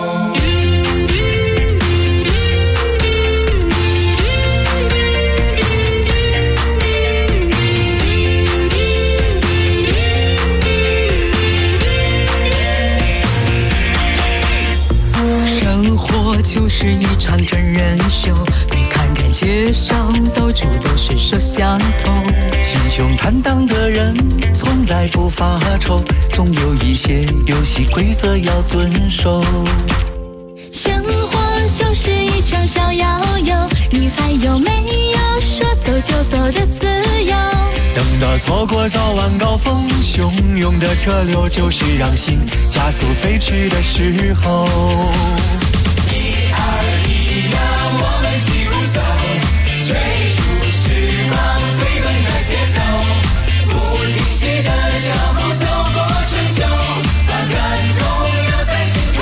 就是一场真人秀，别看看街上到处都是摄像头。 心胸坦荡的人从来不发愁，总有一些游戏规则要遵守。 生活就是一场小摇游，你还有没有说走就走的自由？ 等到错过早晚高峰，汹涌的车流就是让心加速飞驰的时候。 一二一呀，我们齐步走，追逐时光飞奔的节奏，不停息的脚步走过春秋，把感动留在心头。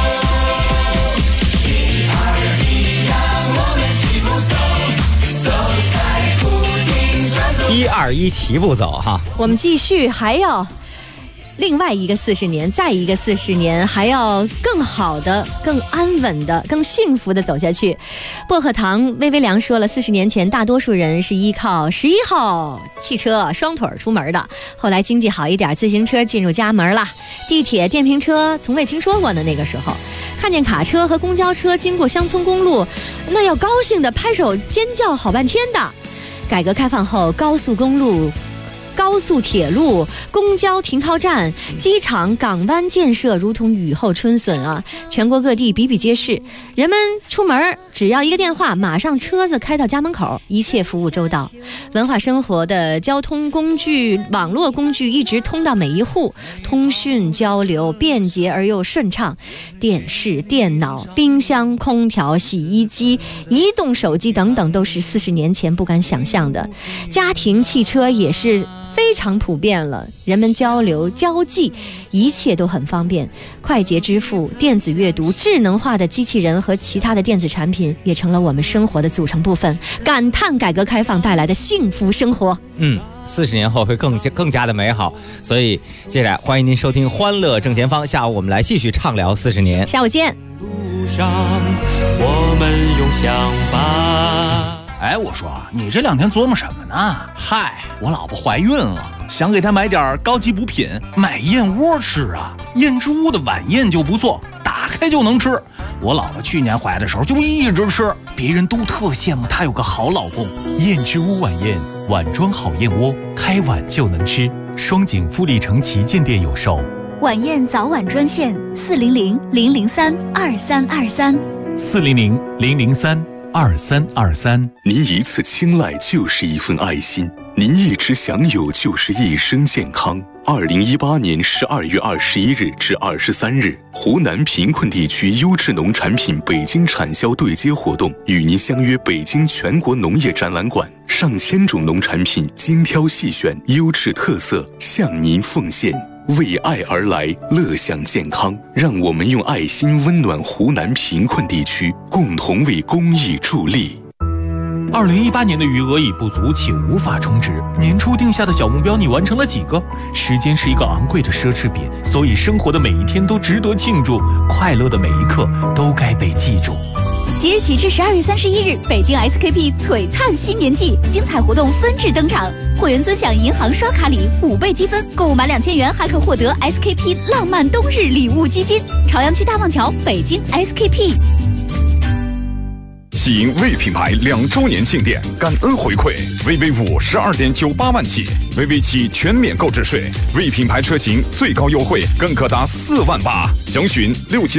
一二一呀，我们齐步走，走在不停转动。 1、2、1齐步走哈。 我们继续，还要另外一个40年，再一个40年，还要更好的、更安稳的、更幸福的走下去。薄荷糖微微凉说了，40年前大多数人是依靠11号汽车双腿出门的，后来经济好一点，自行车进入家门了，地铁、电瓶车从未听说过呢。那个时候看见卡车和公交车经过乡村公路，那要高兴的拍手尖叫好半天的。改革开放后，高速公路、高速铁路、公交停靠站、机场、港湾建设如同雨后春笋啊！全国各地比比皆是，人们出门只要一个电话，马上车子开到家门口，一切服务周到。文化生活的交通工具、网络工具一直通到每一户，通讯交流便捷而又顺畅。电视、电脑、冰箱、空调、洗衣机、移动手机等等，都是40年前不敢想象的。家庭汽车也是非常普遍了，人们交流交际一切都很方便，快捷支付、电子阅读、智能化的机器人和其他的电子产品也成了我们生活的组成部分。感叹改革开放带来的幸福生活。 40年后会更加的美好。所以接下来欢迎您收听欢乐正前方，下午我们来继续畅聊40年。 下午见。 路上我们用想法。 哎，我说你这2天琢磨什么呢？嗨，我老婆怀孕了，想给她买点高级补品，买燕窝吃啊。燕之屋的晚宴就不错，打开就能吃。我老婆去年怀的时候就一直吃，别人都特羡慕她有个好老公。 燕之屋晚宴，碗装好燕窝，开碗就能吃。双井富力城旗舰店有售。 晚宴早晚专线400-003-2323。 400-003-2323。 您一次青睐就是一份爱心，您一直享有就是一生健康。2018年12月21日至23日，湖南贫困地区优质农产品北京产销对接活动与您相约北京全国农业展览馆，上千种农产品精挑细选，优质特色向您奉献。为爱而来，乐享健康，让我们用爱心温暖湖南贫困地区，共同为公益助力。 2018年的余额已不足，且无法充值。年初定下的小目标，你完成了几个？时间是一个昂贵的奢侈品，所以生活的每一天都值得庆祝，快乐的每一刻都该被记住。 即日起至12月31日，北京 SKP 璀璨新年季精彩活动纷至登场，会员尊享银行刷卡礼5倍积分，购物满2000元还可获得 SKP 浪漫冬日礼物基金。朝阳区大望桥，北京 SKP。 喜迎魏品牌2周年庆典，感恩回馈，VV5 12.98万起，VV7全免购置税，魏品牌车型最高优惠更可达4万8，详询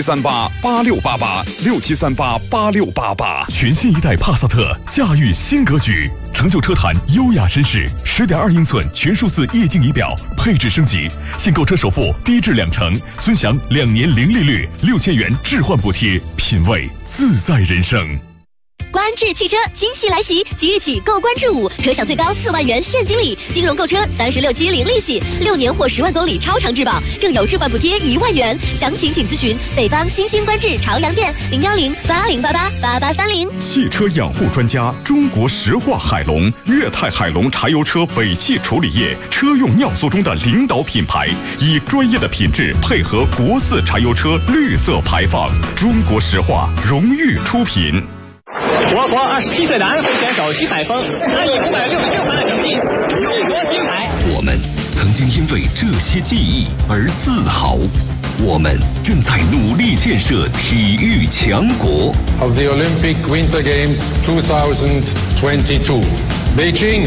67388688，67388688。 全新一代帕萨特驾驭新格局，成就车坛优雅绅士，10.2英寸全数字液晶仪表，配置升级，现购车首付低至2成，尊享2年零利率，6000元置换补贴，品味自在人生。 观致汽车惊喜来袭，即日起购观致5可享最高4万元现金礼，金融购车36期零利息，6年或10万公里超长质保，更有置换补贴1万元。详情请咨询北方新兴观致朝阳店01080888830。 汽车养护专家中国石化海龙、粤泰海龙柴油车尾气处理液车用尿素中的领导品牌，以专业的品质配合国4柴油车绿色排放，中国石化荣誉出品。 我国27岁男飞选手徐海峰，他以566分的成绩勇夺金牌。 我们曾经因为这些记忆而自豪， 我们正在努力建设体育强国。 Of the Olympic Winter Games 2022, Beijing.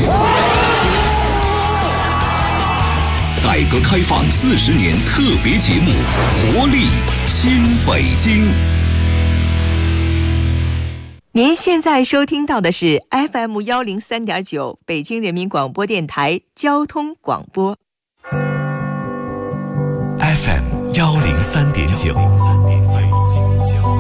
改革开放40年特别节目，活力新北京。 您现在收听到的是 FM 103.9北京人民广播电台交通广播。 FM 103.9。